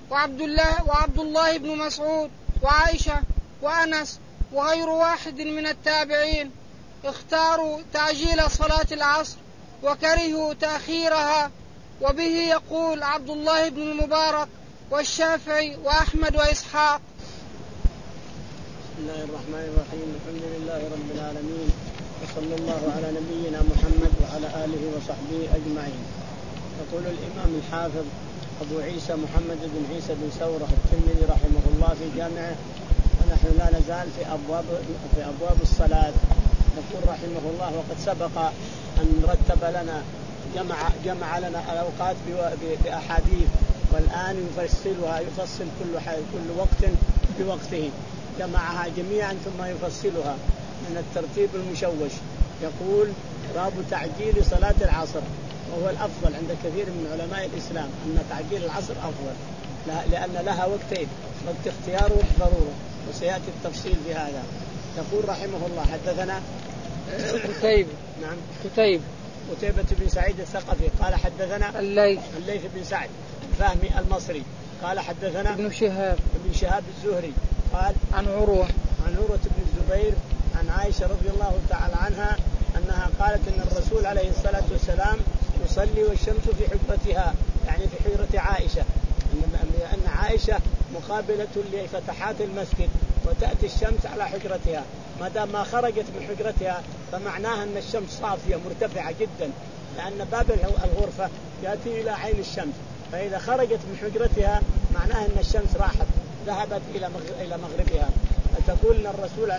وعبد الله, وعبد الله بن مسعود وعائشة وأنس وغير واحد من التابعين اختاروا تعجيل صلاة العصر وكرهوا تأخيرها، وبه يقول عبد الله بن المبارك والشافعي وأحمد وإسحاق. بسم الله الرحمن الرحيم. الحمد لله رب العالمين، وصلى الله على نبينا محمد وعلى آله وصحبه أجمعين. يقول الإمام الحافظ أبو عيسى محمد بن عيسى بن ثورة الترمذي رحمه الله في جامعه، ونحن لا نزال في أبواب في أبواب الصلاة. يقول رحمه الله: وقد سبق أن رتب لنا جمع جمع لنا الأوقات بأحاديث، والآن يفصلها يفصل كل كل وقت بوقته، جمعها جميعا ثم يفصلها من الترتيب المشوش. يقول: باب تعجيل صلاة العصر، وهو الأفضل عند كثير من علماء الإسلام أن تعجيل العصر أفضل، لأن لها وقتين، وقت اختيار وضرورة، وسيأتي التفصيل في هذا. يقول رحمه الله: حدثنا قتيبة نعم قتيبة قتيبة بن سعيد الثقفي قال حدثنا الليث الليث بن سعد الفهمي المصري قال حدثنا ابن شهاب ابن شهاب الزهري قال عن عروة عن عروة بن الزبير عن عائشة رضي الله تعالى عنها أنها قالت إن الرسول عليه الصلاة والسلام يصلي والشمس في حجرتها، يعني في حجرة عائشة، لأن عائشة مقابلة لفتحات المسجد وتأتي الشمس على حجرتها، ما دام ما خرجت من حجرتها فمعناها أن الشمس صافية مرتفعة جدا، لأن باب الغرفة يأتي إلى عين الشمس، فإذا خرجت من حجرتها معناها أن الشمس راحت ذهبت إلى إلى مغربها. فتقول أن الرسول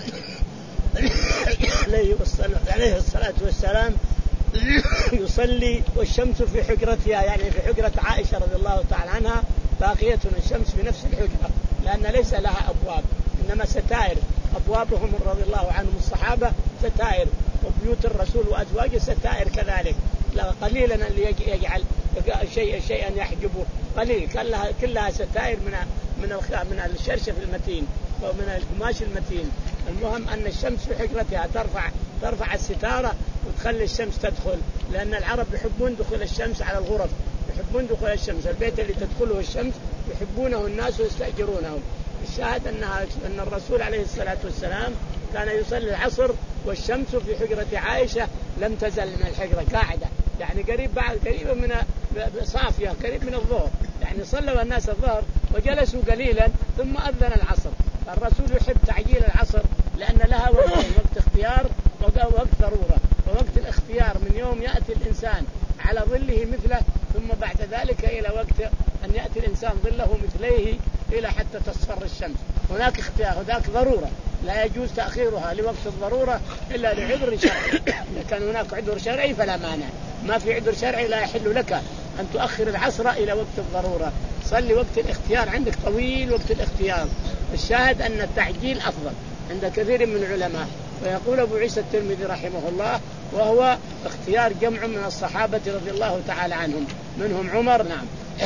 عليه الصلاة والسلام يصلي والشمس في حجرتها، يعني في حجرة عائشة رضي الله تعالى عنها باقية الشمس في نفس الحجرة، لأن ليس لها أبواب إنما ستائر، أبوابهم رضي الله عنهم الصحابة ستائر، وبيوت الرسول وأزواجه ستائر كذلك، لا قليلا اللي يجعل شيء شيئا يحجبه، قليل، كلها كلها ستائر من من من الشرشف المتين ومن القماش المتين. المهم أن الشمس في حجرتها ترفع ترفع الستارة وتخلي الشمس تدخل، لأن العرب يحبون دخول الشمس على الغرف، يحبون دخول الشمس، البيت اللي تدخله الشمس يحبونه الناس ويستأجرونه. الشاهد أنها أن الرسول عليه الصلاة والسلام كان يصلي العصر والشمس في حجرة عائشة لم تزل من الحجرة قاعدة، يعني قريب بعد قريبة من صافية قريب من الظهر، يعني صلوا الناس الظهر وجلسوا قليلا ثم أذن العصر. الرسول يحب تعجيل العصر لأن لها وقت، وقت اختيار ووقت ضرورة. ووقت الاختيار من يوم يأتي الإنسان على ظله مثله، ثم بعد ذلك إلى وقت أن يأتي الإنسان ظله مثليه إلى حتى تصفر الشمس. هناك اختيار، هناك ضرورة لا يجوز تأخيرها لوقت الضرورة إلا لعذر شرعي. إذا كان هناك عذر شرعي فلا مانع، ما في عذر شرعي لا يحل لك أن تؤخر العصر إلى وقت الضرورة. صلي وقت الاختيار، عندك طويل وقت الاختيار. الشاهد أن التعجيل أفضل عند كثير من العلماء. ويقول أبو عيسى الترمذي رحمه الله: وهو اختيار جمع من الصحابة رضي الله تعالى عنهم، منهم عمر نعم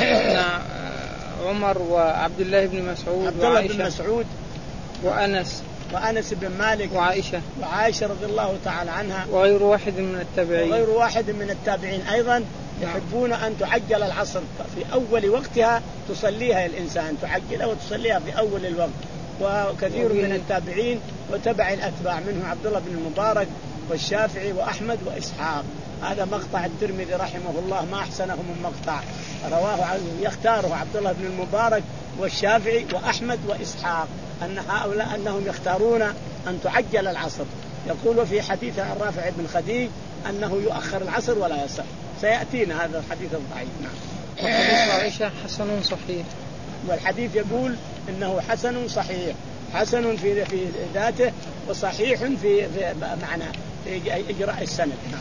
عمر وعبد الله بن مسعود عبد الله بن مسعود وأنس وأنس بن مالك وعائشة وعائشة رضي الله تعالى عنها وغير واحد من التابعين وغير واحد من التابعين أيضا يحبون أن تعجل العصر في أول وقتها، تصليها الإنسان تعجلها وتصليها في أول الوقت. وكثير من التابعين وتبع الأتباع منه عبد الله بن المبارك والشافعي وأحمد وإسحاق. هذا مقطع الترمذي رحمه الله ما أحسنه من مقطع رواه يختاره عبد الله بن المبارك والشافعي وأحمد وإسحاق، أن هؤلاء أنهم يختارون أن تعجل العصر. يقول في حديث عن رافع بن خديج أنه يؤخر العصر ولا يصح، سيأتينا هذا الحديث الضعيف. نعم. وحديث عائشة حسن صحيح، والحديث يقول إنه حسن صحيح، حسن في في ذاته وصحيح في, في معنى في إجراء السند. نعم.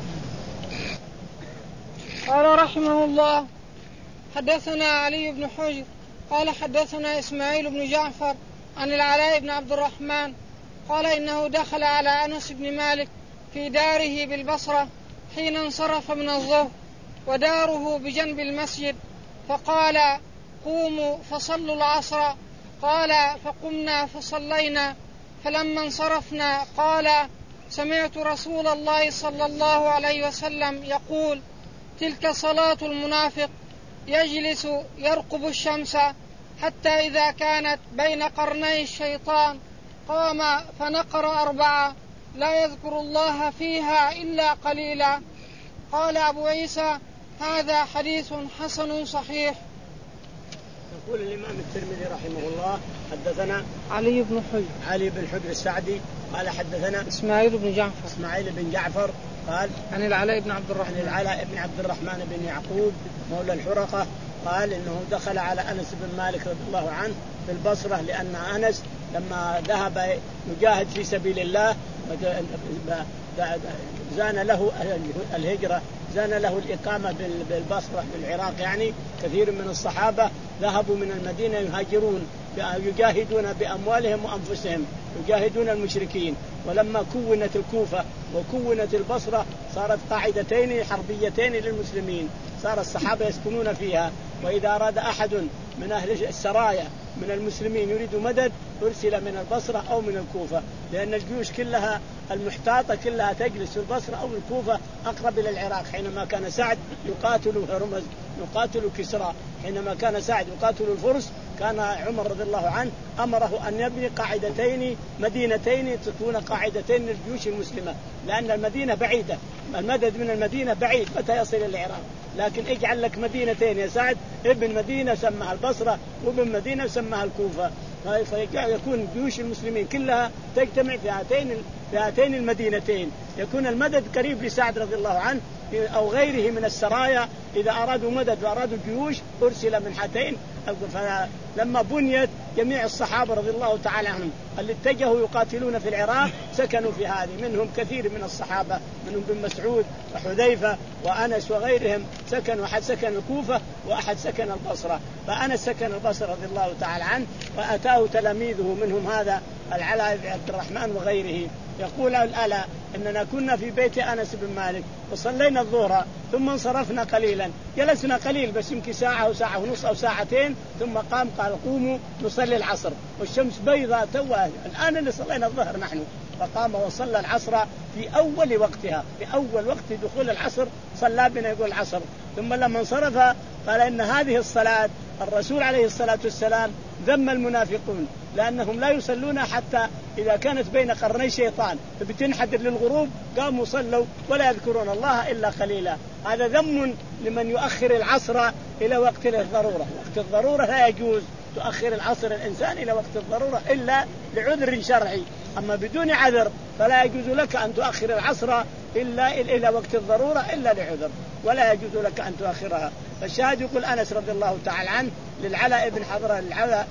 قال رحمه الله: حدثنا علي بن حجر قال حدثنا إسماعيل بن جعفر عن العلاء بن عبد الرحمن قال إنه دخل على أنس بن مالك في داره بالبصرة حين انصرف من الظهر، وداره بجنب المسجد، فقال: قوموا فصلوا العصر. قال: فقمنا فصلينا، فلما انصرفنا قال: سمعت رسول الله صلى الله عليه وسلم يقول: تلك صلاة المنافق، يجلس يرقب الشمس حتى إذا كانت بين قرني الشيطان قام فنقر أربعة لا يذكر الله فيها إلا قليلا. قال أبو عيسى هذا حديث حسن صحيح. يقول الإمام الترمذي رحمه الله حدثنا علي بن حجر علي بن حجر السعدي قال حدثنا إسماعيل بن جعفر إسماعيل بن جعفر قال عن العلاء بن عبد الرحمن عن العلاء بن عبد الرحمن بن يعقوب مولى الحرقة قال إنه دخل على أنس بن مالك رضي الله عنه في البصرة، لأن أنس لما ذهب يجاهد في سبيل الله زان له الهجرة، زان له الإقامة بالبصرة بالعراق. يعني كثير من الصحابة ذهبوا من المدينة يهاجرون يجاهدون بأموالهم وأنفسهم يجاهدون المشركين. ولما كونت الكوفة وكونت البصرة صارت قاعدتين حربيتين للمسلمين، صار الصحابة يسكنون فيها. وإذا أراد أحد من أهل السرايا من المسلمين يريد مدد أرسل من البصرة أو من الكوفة، لأن الجيوش كلها المحتاطة كلها تجلس في البصرة أو الكوفة أقرب إلى العراق. حينما كان سعد يقاتل هرمز يقاتل كسرى، حينما كان سعد يقاتل الفرس كان عمر رضي الله عنه أمره أن يبني قاعدتين مدينتين تكون قاعدتين للجيوش المسلمة، لأن المدينة بعيدة، المدد من المدينة بعيد متى يصل إلى العراق، لكن اجعل لك مدينتين يا سعد، ابن مدينة سمها البصرة وابن مدينة سمها الكوفة، فيكون جيوش المسلمين كلها تجتمع في هاتين في هاتين المدينتين. يكون المدد قريب لسعد رضي الله عنه أو غيره من السرايا، إذا أرادوا مدد وأرادوا جيوش أرسل من هاتين. فلما بنيت جميع الصحابة رضي الله تعالى عنهم اللي اتجهوا يقاتلون في العراق سكنوا في هذه، منهم كثير من الصحابة، منهم بن مسعود وحذيفة وأنس وغيرهم سكنوا، أحد سكن الكوفة وأحد سكن البصرة. فأنس سكن البصرة رضي الله تعالى عنه، وأتاه تلاميذه منهم هذا العلاء بن عبد الرحمن وغيره. يقول الألا إننا كنا في بيت أنس بن مالك وصلينا الظهر ثم انصرفنا قليلا، جلسنا قليل بس يمكن ساعة أو ساعة ونص أو ساعتين، ثم قام قال قوموا نصلي العصر والشمس بيضاء توها الآن اللي صلينا الظهر نحن. فقام وصلى العصر في أول وقتها، في أول وقت دخول العصر صلى بنا يقول العصر. ثم لما انصرف قال إن هذه الصلاة الرسول عليه الصلاة والسلام ذم المنافقون لأنهم لا يصلون حتى إذا كانت بين قرني شيطان فبتنحدر للغروب قاموا صلوا ولا يذكرون الله إلا قليلا. هذا ذم لمن يؤخر العصر إلى وقت الضرورة. وقت الضرورة لا يجوز تؤخر العصر الإنسان إلى وقت الضرورة إلا لعذر شرعي، أما بدون عذر فلا يجوز لك أن تؤخر العصر إلا إلى وقت الضرورة إلا لعذر، ولا يجوز لك أن تؤخرها. فالشاهد يقول أنس رضي الله تعالى عنه للعلاء بن حضرة العلاء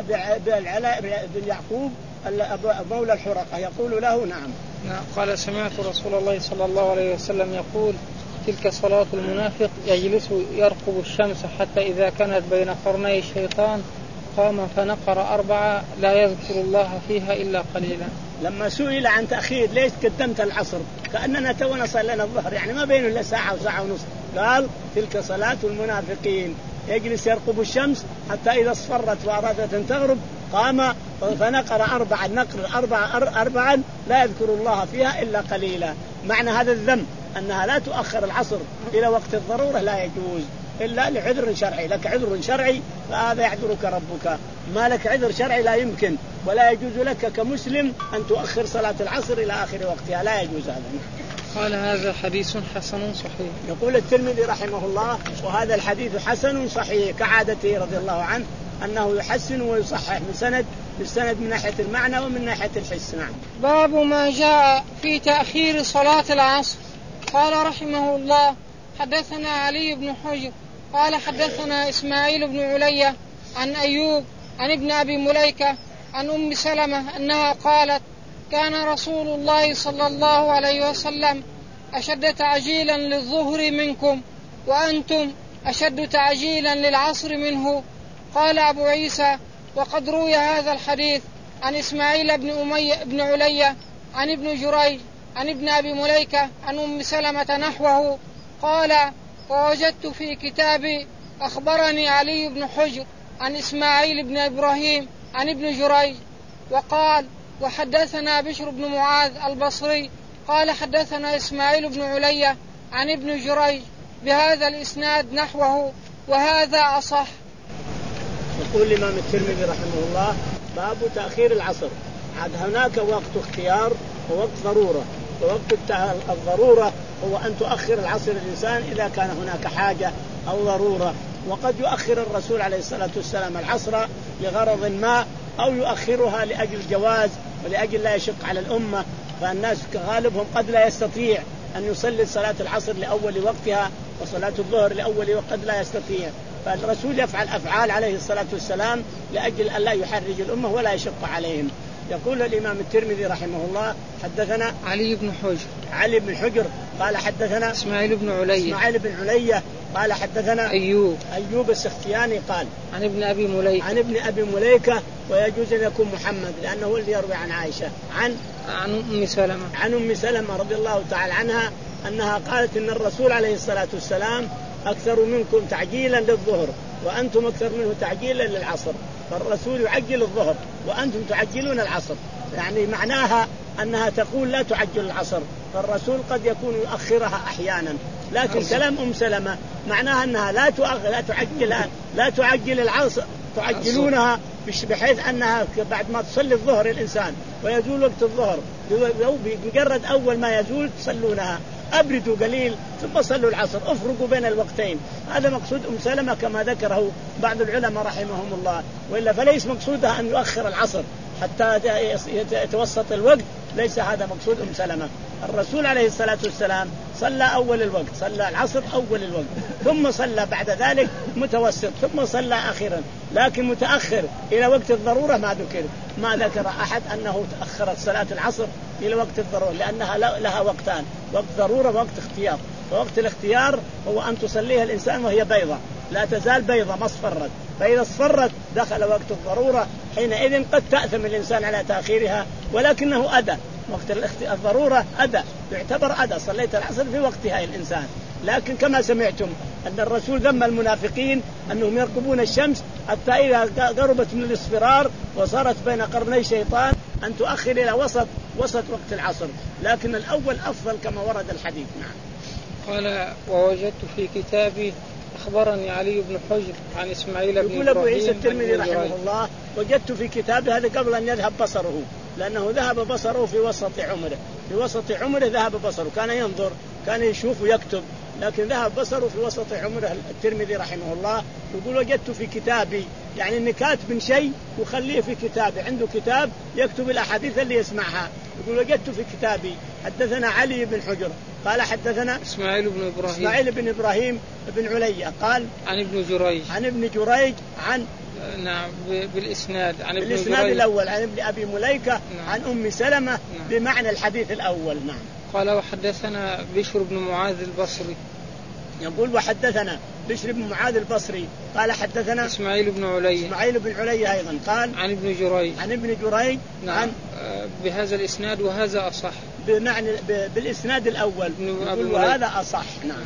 العلاء بن يعقوب مولى الحرقة يقول له نعم قال سمعت رسول الله صلى الله عليه وسلم يقول تلك صلاة المنافق يجلس يرقب الشمس حتى إذا كانت بين قرني الشيطان قام فنقر أربعة لا يذكر الله فيها إلا قليلا. لما سئل عن تأخير ليش قدمت العصر كأننا تونا صلينا الظهر يعني ما بين إلا ساعة وساعة ونصف، قال تلك صلاة المنافقين يجلس يرقب الشمس حتى إذا اصفرت وأرادت أن تغرب قام فنقر أربعا نقر أربعا أربعا لا يذكر الله فيها إلا قليلا. معنى هذا الذم أنها لا تؤخر العصر إلى وقت الضرورة لا يجوز إلا لعذر شرعي، لك عذر شرعي فهذا يعذرك ربك، ما لك عذر شرعي لا يمكن ولا يجوز لك كمسلم أن تؤخر صلاة العصر إلى آخر وقتها، لا يجوز هذا. قال هذا حديث حسن صحيح. يقول الترمذي رحمه الله وهذا الحديث حسن صحيح كعادته رضي الله عنه أنه يحسن ويصحح من سند بالسند من ناحية المعنى ومن ناحية الحس. نعم. باب ما جاء في تأخير صلاة العصر. قال رحمه الله حدثنا علي بن حجر قال حدثنا إسماعيل بن علية عن أيوب عن ابن أبي مليكة عن أم سلمة أنها قالت كان رسول الله صلى الله عليه وسلم أشد تعجيلا للظهر منكم وأنتم أشد تعجيلا للعصر منه. قال أبو عيسى وقد روي هذا الحديث عن إسماعيل بن, أمية بن علية عن ابن جريج عن ابن أبي مليكة عن أم سلمة نحوه. قال ووجدت في كتابي أخبرني علي بن حجر عن إسماعيل بن إبراهيم عن ابن جريج. وقال وحدثنا بشر بن معاذ البصري قال حدثنا إسماعيل بن علية عن ابن جريج بهذا الإسناد نحوه وهذا أصح. يقول الإمام الترمذي رحمه الله باب تأخير العصر. عاد هناك وقت اختيار ووقت ضرورة، ووقت الضرورة هو أن تؤخر العصر الإنسان إذا كان هناك حاجة أو ضرورة، وقد يؤخر الرسول عليه الصلاة والسلام العصر لغرض ما، أو يؤخرها لأجل جواز ولأجل لا يشق على الأمة، فالناس غالبهم قد لا يستطيع أن يصلي صلاة العصر لأول وقتها وصلاة الظهر لأول وقت قد لا يستطيع، فالرسول يفعل أفعال عليه الصلاة والسلام لأجل أن لا يحرج الأمة ولا يشق عليهم. يقول الإمام الترمذي رحمه الله حدثنا علي بن حجر علي بن حجر قال حدثنا إسماعيل بن علي إسماعيل بن علي قال حدثنا أيوب أيوب السختياني قال عن ابن أبي مليكة عن ابن أبي مليكة، ويجوز أن يكون محمد لأنه هو الذي يروي عن عائشة عن عن أم سلمة عن أم سلمة رضي الله تعالى عنها أنها قالت إن الرسول عليه الصلاة والسلام أكثر منكم تعجيلا للظهر وأنتم أكثر منه تعجيلا للعصر، فالرسول يعجل الظهر وأنتم تعجلون العصر، يعني معناها أنها تقول لا تعجل العصر، فالرسول قد يكون يؤخرها أحيانا، لكن كلام أم سلمة معناها أنها لا تؤخر لا تعجلها لا تعجل العصر، تعجلونها بحيث أنها بعد ما تصلي الظهر الإنسان ويزول وقت الظهر بمجرد أول ما يزول تصلونها، أبردوا قليل ثم صلوا العصر، أفرقوا بين الوقتين. هذا مقصود أم سلمة كما ذكره بعض العلماء رحمهم الله، وإلا فليس مقصودها أن يؤخر العصر حتى يتوسط الوقت، ليس هذا مقصود أم سلمة. الرسول عليه الصلاة والسلام صلى أول الوقت، صلى العصر أول الوقت، ثم صلى بعد ذلك متوسط، ثم صلى أخيرا، لكن متأخر إلى وقت الضرورة ما ذكر ما ذكر أحد أنه تأخرت صلاة العصر إلى وقت الضرورة، لأنها لها وقتان، وقت ضرورة ووقت اختيار. ووقت الاختيار هو أن تصليها الإنسان وهي بيضة، لا تزال بيضة ما اصفرت، فإذا اصفرت دخل وقت الضرورة، حينئذ قد تأثم الإنسان على تأخيرها، ولكنه أدى وقت الضرورة أدى، يعتبر أدى، صليت العصر في وقتها الإنسان. لكن كما سمعتم أن الرسول ذم المنافقين أنهم يرقبون الشمس حتى إذا قربت من الاصفرار وصارت بين قرني شيطان أن تؤخر إلى وسط وسط وقت العصر، لكن الأول أفضل كما ورد الحديث. نعم. قال ووجدت في كتابي أخبرني علي بن حجر عن إسماعيل بن إبراهيم. يقول أبو عيسى الترمذي رحمه الله وجدت في كتابه هذا قبل أن يذهب بصره، لأنه ذهب بصره في وسط عمره، في وسط عمره ذهب بصره، كان ينظر كان يشوف ويكتب، لكن ذهب بصره في وسط عمره. الترمذي رحمه الله يقول وجدت في كتابي، يعني إن كاتب شيء وخليه في كتابه، عنده كتاب يكتب الأحاديث اللي يسمعها. يقول وجدت في كتابي حدثنا علي بن حجر قال حدثنا إسماعيل بن إبراهيم إسماعيل بن إبراهيم بن علي قال عن ابن جريج عن ابن جريج عن نعم بالإسناد عن ابن بالإسناد جريج الأول عن ابن أبي مليكة نعم. عن أم سلمة نعم. بمعنى الحديث الأول. نعم. قال وحدثنا بشر بن معاذ البصري. يقول وحدثنا بشر بن معاذ البصري قال حدثنا إسماعيل بن علي إسماعيل بن علي أيضا قال عن ابن جريج عن ابن جريج نعم. عن بهذا الإسناد وهذا أصح، بمعنى بالإسناد الأول وهذا أصح. نعم.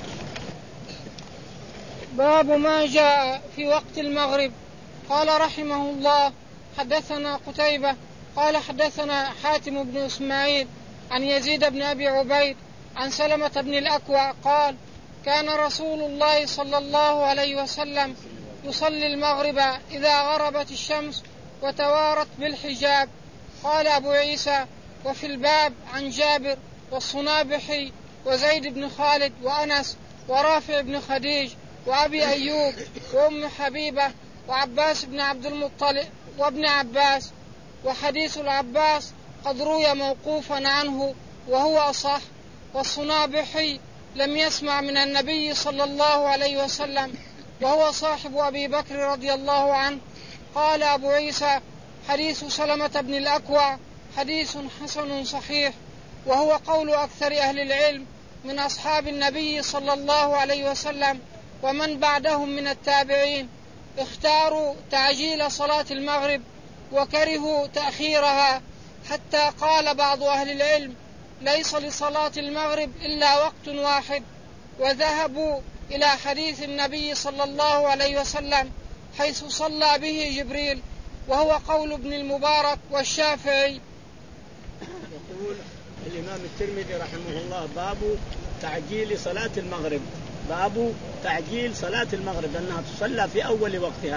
باب ما جاء في وقت المغرب. قال رحمه الله حدثنا قتيبة قال حدثنا حاتم بن إسماعيل عن يزيد بن أبي عبيد عن سلمة بن الأكوع قال كان رسول الله صلى الله عليه وسلم يصلي المغرب إذا غربت الشمس وتوارت بالحجاب. قال أبو عيسى وفي الباب عن جابر والصنابحي وزيد بن خالد وأنس ورافع بن خديج وأبي أيوب وأم حبيبة وعباس بن عبد المطلب وابن عباس، وحديث العباس قد روي موقوفا عنه وهو أصح، والصنابحي لم يسمع من النبي صلى الله عليه وسلم وهو صاحب أبي بكر رضي الله عنه. قال أبو عيسى حديث سلمة بن الأكوع حديث حسن صحيح، وهو قول أكثر أهل العلم من أصحاب النبي صلى الله عليه وسلم ومن بعدهم من التابعين، اختاروا تعجيل صلاة المغرب وكرهوا تأخيرها، حتى قال بعض أهل العلم ليس لصلاة المغرب إلا وقت واحد، وذهبوا إلى حديث النبي صلى الله عليه وسلم حيث صلى به جبريل، وهو قول ابن المبارك والشافعي. يقول الإمام الترمذي رحمه الله باب تعجيل صلاة المغرب، باب تعجيل صلاة المغرب أنها تصلى في أول وقتها،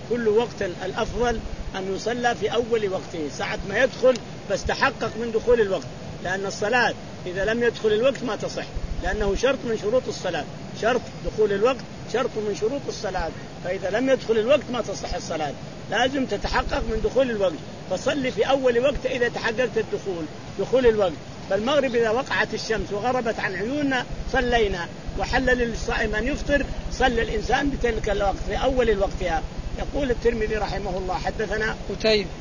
فكل وقت الأفضل أن يصلى في أول وقته ساعة ما يدخل، بس تحقق من دخول الوقت، لأن الصلاة إذا لم يدخل الوقت ما تصح، لأنه شرط من شروط الصلاة، شرط دخول الوقت شرط من شروط الصلاة، فإذا لم يدخل الوقت ما تصح الصلاة، لازم تتحقق من دخول الوقت. فصلي في أول وقت إذا تحققت الدخول دخول الوقت. فالمغرب إذا وقعت الشمس وغربت عن عيوننا صلينا، وحل للصائم أن يفطر، صلى الإنسان بتلك الوقت في أول وقتها. يقول الترمذي رحمه الله حدثنا قتيبة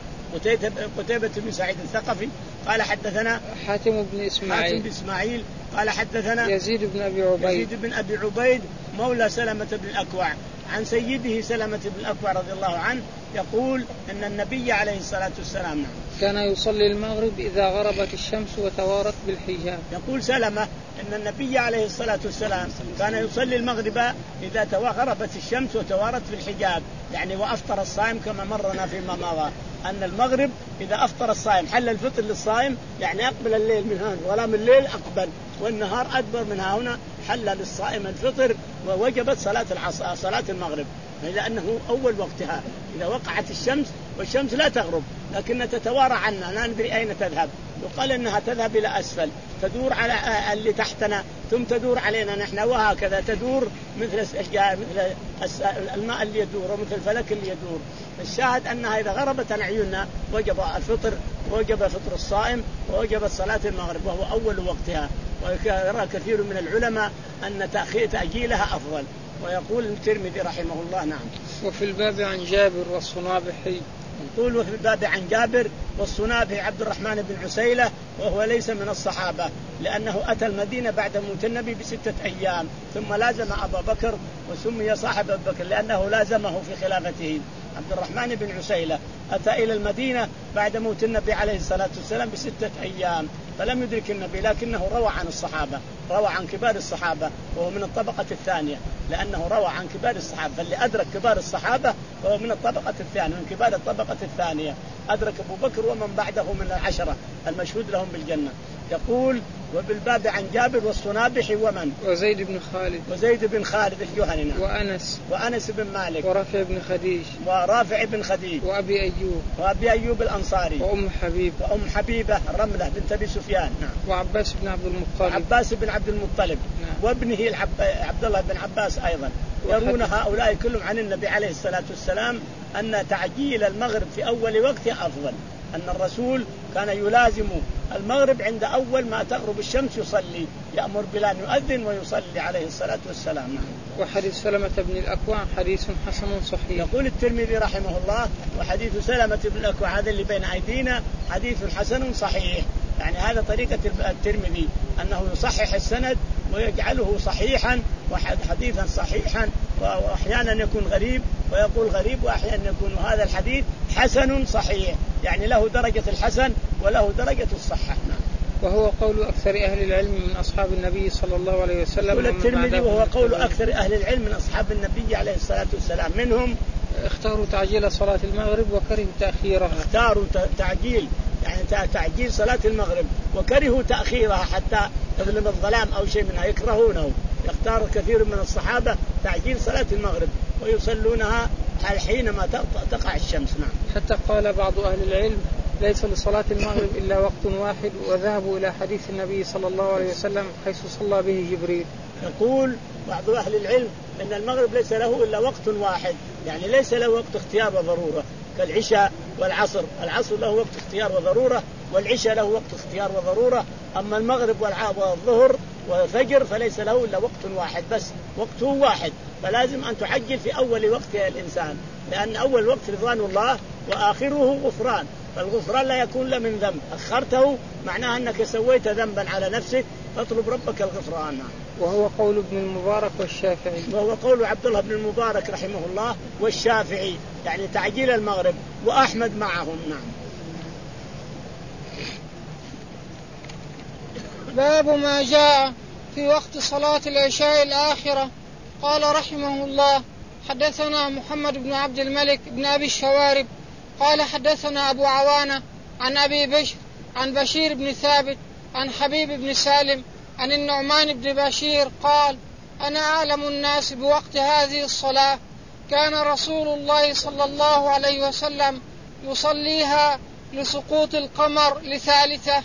قتيبة بن سعيد الثقفي قال حدثنا حاتم بن إسماعيل حاتم بن إسماعيل قال حدثنا يزيد بن أبي عبيد يزيد بن أبي عبيد مولى سلمة بن الأكوع عن سيده سلمة بن الأكوع رضي الله عنه يقول أن النبي عليه الصلاة والسلام كان يصلي المغرب إذا غربت الشمس وتوارت بالحجاب. يقول سلمة أن النبي عليه الصلاة والسلام كان يصلي المغرب إذا غربت الشمس وتوارت بالحجاب، يعني وأفطر الصائم كما مرنا فيما مضى أن المغرب إذا أفطر الصائم حل الفطر للصائم، يعني أقبل الليل من هنا ظلام الليل أقبل والنهار أدبر من هنا، حل للصائم الفطر ووجبت صلاة العصر صلاة المغرب، لأنه أول وقتها إذا وقعت الشمس، والشمس لا تغرب لكنها تتوارى عنا لا ندري أين تذهب، يقال أنها تذهب إلى أسفل تدور على اللي تحتنا ثم تدور علينا نحن، وهكذا تدور مثل الأشجار مثل الماء اللي يدور ومثل الفلك اللي يدور. الشاهد أنها إذا غربت عن عيوننا وجب الفطر ووجب فطر الصائم ووجبت صلاة المغرب وهو أول وقتها. ويرى كثير من العلماء أن تأخير تأجيلها أفضل. ويقول الترمذي رحمه الله نعم. وفي الباب عن جابر والصنابحي يقول وفي الباب عن جابر والصنابحي عبد الرحمن بن عسيلة وهو ليس من الصحابة، لأنه أتى المدينة بعد موت النبي بستة أيام ثم لازم أبا بكر وسمي صاحب أبي بكر لأنه لازمه في خلافته. عبد الرحمن بن عسيلة أتى إلى المدينة بعد موت النبي عليه الصلاة والسلام بستة أيام فلم يدرك النبي، لكنه روى عن الصحابة، روى عن كبار الصحابة وهو من الطبقة الثانية، لأنه روى عن كبار الصحابة، فاللي أدرك كبار الصحابة وهو من الطبقة الثانية، من كبار الطبقة الثانية أدرك أبو بكر ومن بعده من العشرة المشهود لهم بالجنة. يقول وبالباب عن جابر والصنابحي ومن وزيد بن خالد وزيد بن خالد الجهني وأنس وأنس بن مالك ورافع بن خديج ورافع بن خديج وأبي أيوب وأبي أيوب الأنصاري وأم حبيب وأم حبيبة رملة بنت أبي سفيان نعم. وعباس بن عبد المطلب عباس بن عبد المطلب نعم. وابنه العب... عبد الله بن عباس أيضا. يرون هؤلاء كلهم عن النبي عليه الصلاة والسلام أن تعجيل المغرب في أول وقت أفضل، أن الرسول كان يلازم المغرب عند أول ما تغرب الشمس يصلي، يأمر بلال يؤذن ويصلي عليه الصلاة والسلام. وحديث سلمة بن الأكوع حديث حسن صحيح. يقول الترمذي رحمه الله وحديث سلمة بن الأكوع هذا اللي بين أيدينا حديث حسن صحيح، يعني هذا طريقة الترمذي أنه يصحح السند ويجعله صحيحا وحديثا صحيحا، وأحيانا يكون غريب ويقول غريب، وأحيانا يكون هذا الحديث حسن صحيح، يعني له درجة الحسن وله درجة الصحة. وهو قول أكثر أهل العلم من أصحاب النبي صلى الله عليه وسلم. يقول الترمذي وهو قول أكثر أهل العلم من أصحاب النبي عليه الصلاة والسلام، منهم اختاروا تعجيل صلاة المغرب وكرهوا تأخيرها. اختاروا تعجيل يعني تعجيل صلاة المغرب وكرهوا تأخيرها حتى يظلم الظلام أو شيء منها يكرهونه. يختار كثير من الصحابة تعجيل صلاة المغرب ويصلونها حينما تقع الشمس. نعم. حتى قال بعض أهل العلم ليس لصلاة المغرب إلا وقت واحد، وذهبوا إلى حديث النبي صلى الله عليه وسلم حيث صلى به جبريل. يقول بعض أهل العلم أن المغرب ليس له إلا وقت واحد، يعني ليس له وقت اختيار وضرورة كالعشاء والعصر، العصر له وقت اختيار وضرورة والعشاء له وقت اختيار وضرورة، أما المغرب والظهر والفجر فليس له إلا وقت واحد بس، وقته واحد، فلازم أن تعجل في أول وقت الإنسان، لأن أول وقت رضوان الله وآخره غفران، فالغفران لا يكون له من ذنب، أخرته معناه أنك سويت ذنبا على نفسك فاطلب ربك الغفران. وهو قول ابن المبارك والشافعي. وهو قول عبد الله بن المبارك رحمه الله والشافعي، يعني تعجيل المغرب، وأحمد معهم. نعم. باب ما جاء في وقت صلاة العشاء الآخرة. قال رحمه الله حدثنا محمد بن عبد الملك بن أبي الشوارب قال حدثنا أبو عوانة عن أبي بشر عن بشير بن ثابت عن حبيب بن سالم عن النعمان بن بشير قال أنا أعلم الناس بوقت هذه الصلاة، كان رسول الله صلى الله عليه وسلم يصليها لسقوط القمر لثالثة.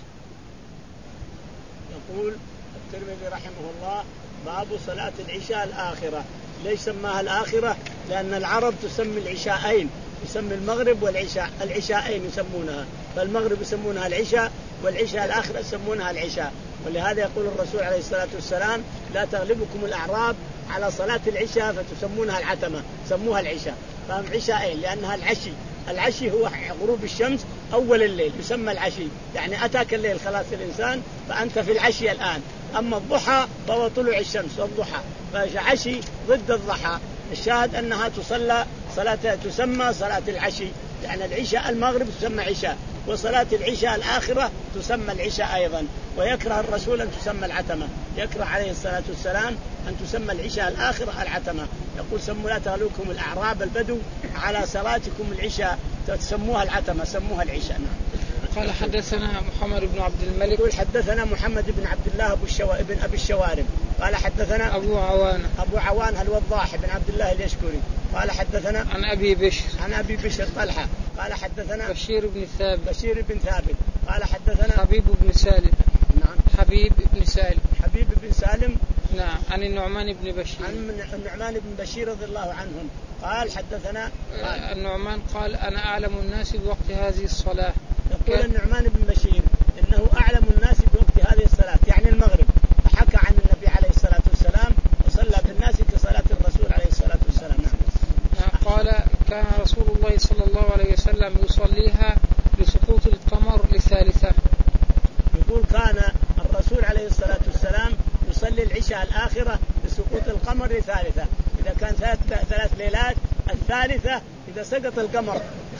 يقول الترمذي رحمه الله باب صلاة العشاء الآخرة. ليش سماها الآخرة؟ لأن العرب تسمي العشاءين، يسمي المغرب والعشاء، العشاءين يسمونها، فالمغرب يسمونها العشاء والعشاء الآخرة يسمونها العشاء. ولهذا يقول الرسول عليه الصلاة والسلام لا تغلبكم الأعراب على صلاة العشاء فتسمونها العتمة، سموها العشاء، فهم عشاءين لأنها العشي. العشي هو غروب الشمس أول الليل يسمى العشي، يعني أتاك الليل خلاص الإنسان فأنت في العشي الآن. أما الضحى فهو طلوع الشمس والضحى، فعشي ضد الضحى. الشاهد أنها تصلى صلاة تسمى صلاة العشي، يعني العشاء المغرب تسمى عشاء، وصلاة العشاء الآخرة تسمى العشاء أيضا. ويكره الرسول أن تسمى العتمة، يكره عليه الصلاة والسلام أن تسمى العشاء الآخرة العتمة. يقول سموا لا تغلوكم الأعراب البدو على صلاتكم العشاء، تسموها العتمة، سموها العشاء. قال حدثنا محمد بن عبد الملك. يقول حدثنا محمد بن عبد الله أبو الشو... بن أبي الشوارب قال حدثنا أبو عوان أبو عوان الوضاح بن عبد الله اليشكري قال حدثنا عن أبي بشر عن أبي بشر طلحة قال حدثنا بشير بن ثابت بشير بن ثابت قال حدثنا حبيب بن سالم. نعم حبيب بن سالم حبيب بن سالم نعم عن النعمان بن بشير عن النعمان بن بشير رضي الله عنهم قال حدثنا قال النعمان قال أنا أعلم الناس بوقت هذه الصلاة. يقول النعمان بن بشير إنه أعلم الناس بوقت هذه الصلاة يعني المغرب، فحكى عن النبي عليه الصلاة والسلام وصلى بالناس كصلاة الرسول عليه الصلاة والسلام. نعم. قال كان رسول الله صلى الله عليه وسلم يصليها لسقوط القمر لثالثة. يقول كان الرسول عليه الصلاة والسلام يصلي العشاء الآخرة لسقوط القمر لثالثة، إذا كان ثلاث, ثلاث ليلات الثالثة إذا سقط القمر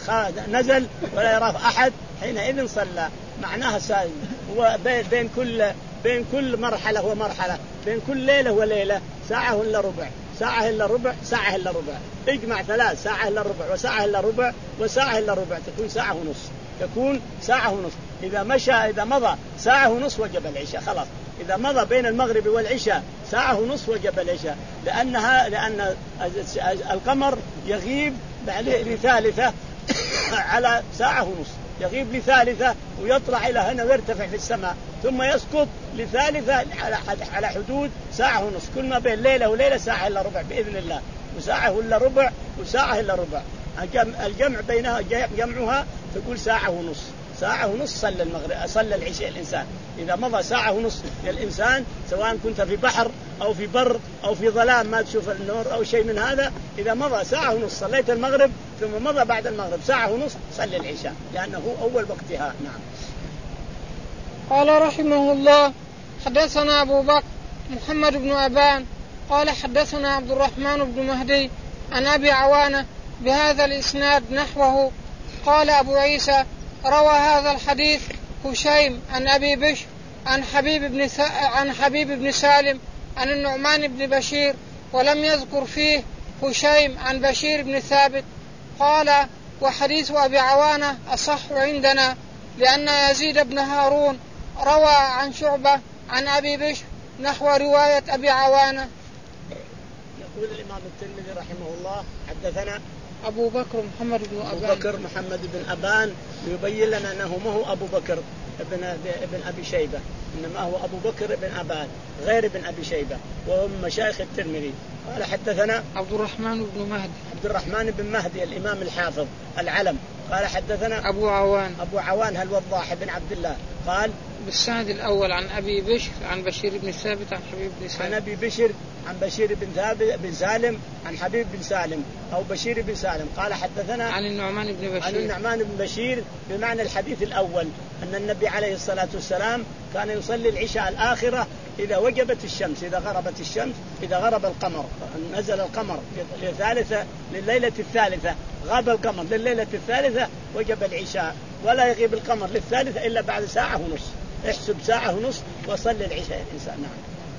نزل ولا يراه أحد حينئذ صلى. معناها سائل هو بين كل بين كل مرحلة ومرحلة، بين كل ليلة وليلة ساعة إلا ربع، ساعة إلا ربع، ساعة إلا ربع، اجمع ثلاث ساعة إلا ربع وساعة إلا ربع وساعة إلا ربع تكون ساعة ونص، تكون ساعة ونص. إذا مشى إذا مضى ساعة ونص وجب العشاء خلاص. إذا مضى بين المغرب والعشاء ساعة ونص وجب العشاء، لأنها لأن القمر يغيب لثالثة على ساعة ونص، يغيب لثالثة ويطلع إلى هنا ويرتفع في السماء ثم يسقط لثالثة على على حدود ساعة ونص. كل ما بين ليلة وليلة ساعة إلا ربع بإذن الله، وساعة إلا ربع وساعة إلا ربع. الجمع بينها جمعها تقول ساعة ونص، ساعة ونص صلى المغرب صلى العشاء الإنسان. إذا مضى ساعة ونص للإنسان سواء كنت في بحر أو في بر أو في ظلام ما تشوف النور أو شيء من هذا، إذا مضى ساعة ونص صليت المغرب ثم مضى بعد المغرب ساعة ونص صلى العشاء لأنه أول وقتها. نعم. قال رحمه الله حدثنا أبو بكر محمد بن أبان قال حدثنا عبد الرحمن بن مهدي عن أبي عوانة بهذا الإسناد نحوه. قال أبو عيسى روى هذا الحديث هشيم عن أبي بشر عن حبيب بن ث... عن حبيب بن سالم عن النعمان بن بشير ولم يذكر فيه هشيم عن بشير بن ثابت. قال وحديث أبي عوانة أصح عندنا لأن يزيد بن هارون روى عن شعبة عن أبي بشر نحو رواية أبي عوانة. يقول الإمام الترمذي رحمه الله حدثنا أبو بكر محمد بن أبان أبو بكر محمد بن أبان يبين لنا أنه ما هو أبو بكر ابن ابن أبي شيبة، إنما هو أبو بكر ابن أبان غير ابن أبي شيبة وهو من مشايخ الترمذي. قال حدثنا عبد الرحمن بن مهدي عبد الرحمن بن مهدي الإمام الحافظ العلم. قال حدثنا أبو عوان أبو عوان الوضاح بن عبد الله قال بالسند الأول عن أبي بشر عن بشير بن ثابت عن حبيب بن سالم عن أبي بشر عن بشير بن ثابت بن سالم عن حبيب بن سالم أو بشير بن سالم. قال حدثنا عن النعمان بن بشير عن النعمان بن بشير بمعنى الحديث الأول أن النبي عليه الصلاة والسلام كان يصلي العشاء الآخرة إذا وجبت الشمس، إذا غربت الشمس، إذا غرب القمر، نزل القمر للثالثة لليلة الثالثة، غاب القمر لليلة الثالثة وجب العشاء، ولا يغيب القمر للثالثة إلا بعد ساعة ونص. احسب ساعة ونص وصلي العشاء الإنسان. نعم.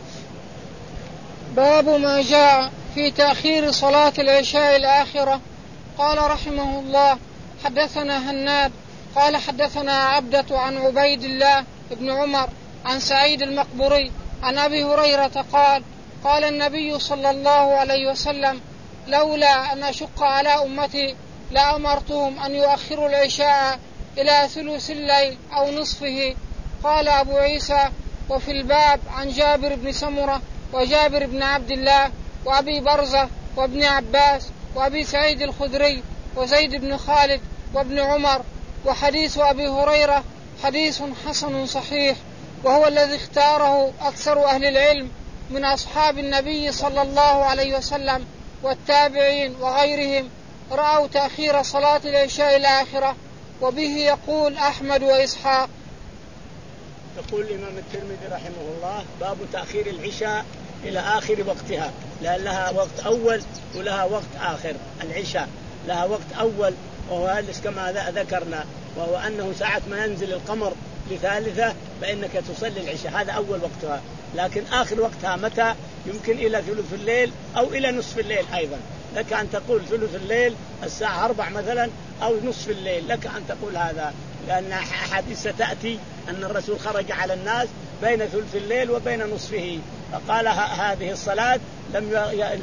باب ما جاء في تأخير صلاة العشاء الآخرة. قال رحمه الله حدثنا هناد قال حدثنا عبدة عن عبيد الله بن عمر عن سعيد المقبري عن أبي هريرة قال قال النبي صلى الله عليه وسلم لولا أن أشق على أمتي لأمرتهم أن يؤخروا العشاء إلى ثلث الليل أو نصفه. قال أبو عيسى: وفي الباب عن جابر بن سمرة وجابر بن عبد الله وأبي برزة وابن عباس وأبي سعيد الخدري وزيد بن خالد وابن عمر. وحديث أبي هريرة حديث حسن صحيح، وهو الذي اختاره أكثر أهل العلم من أصحاب النبي صلى الله عليه وسلم والتابعين وغيرهم، رأوا تأخير صلاة العشاء الآخرة، وبه يقول أحمد وإسحاق. يقول الإمام الترمذي رحمه الله: باب تأخير العشاء إلى آخر وقتها، لأن لها وقت أول ولها وقت آخر. العشاء لها وقت أول وهو كما ذكرنا، وهو أنه ساعة ما ينزل القمر لثالثة فإنك تصلي العشاء، هذا أول وقتها. لكن آخر وقتها متى؟ يمكن إلى ثلث الليل أو إلى نصف الليل. أيضا لك أن تقول ثلث الليل الساعة أربع مثلا أو نصف الليل، لك أن تقول هذا، لأن أحاديث ستأتي أن الرسول خرج على الناس بين ثلث الليل وبين نصفه، فقال هذه الصلاة لم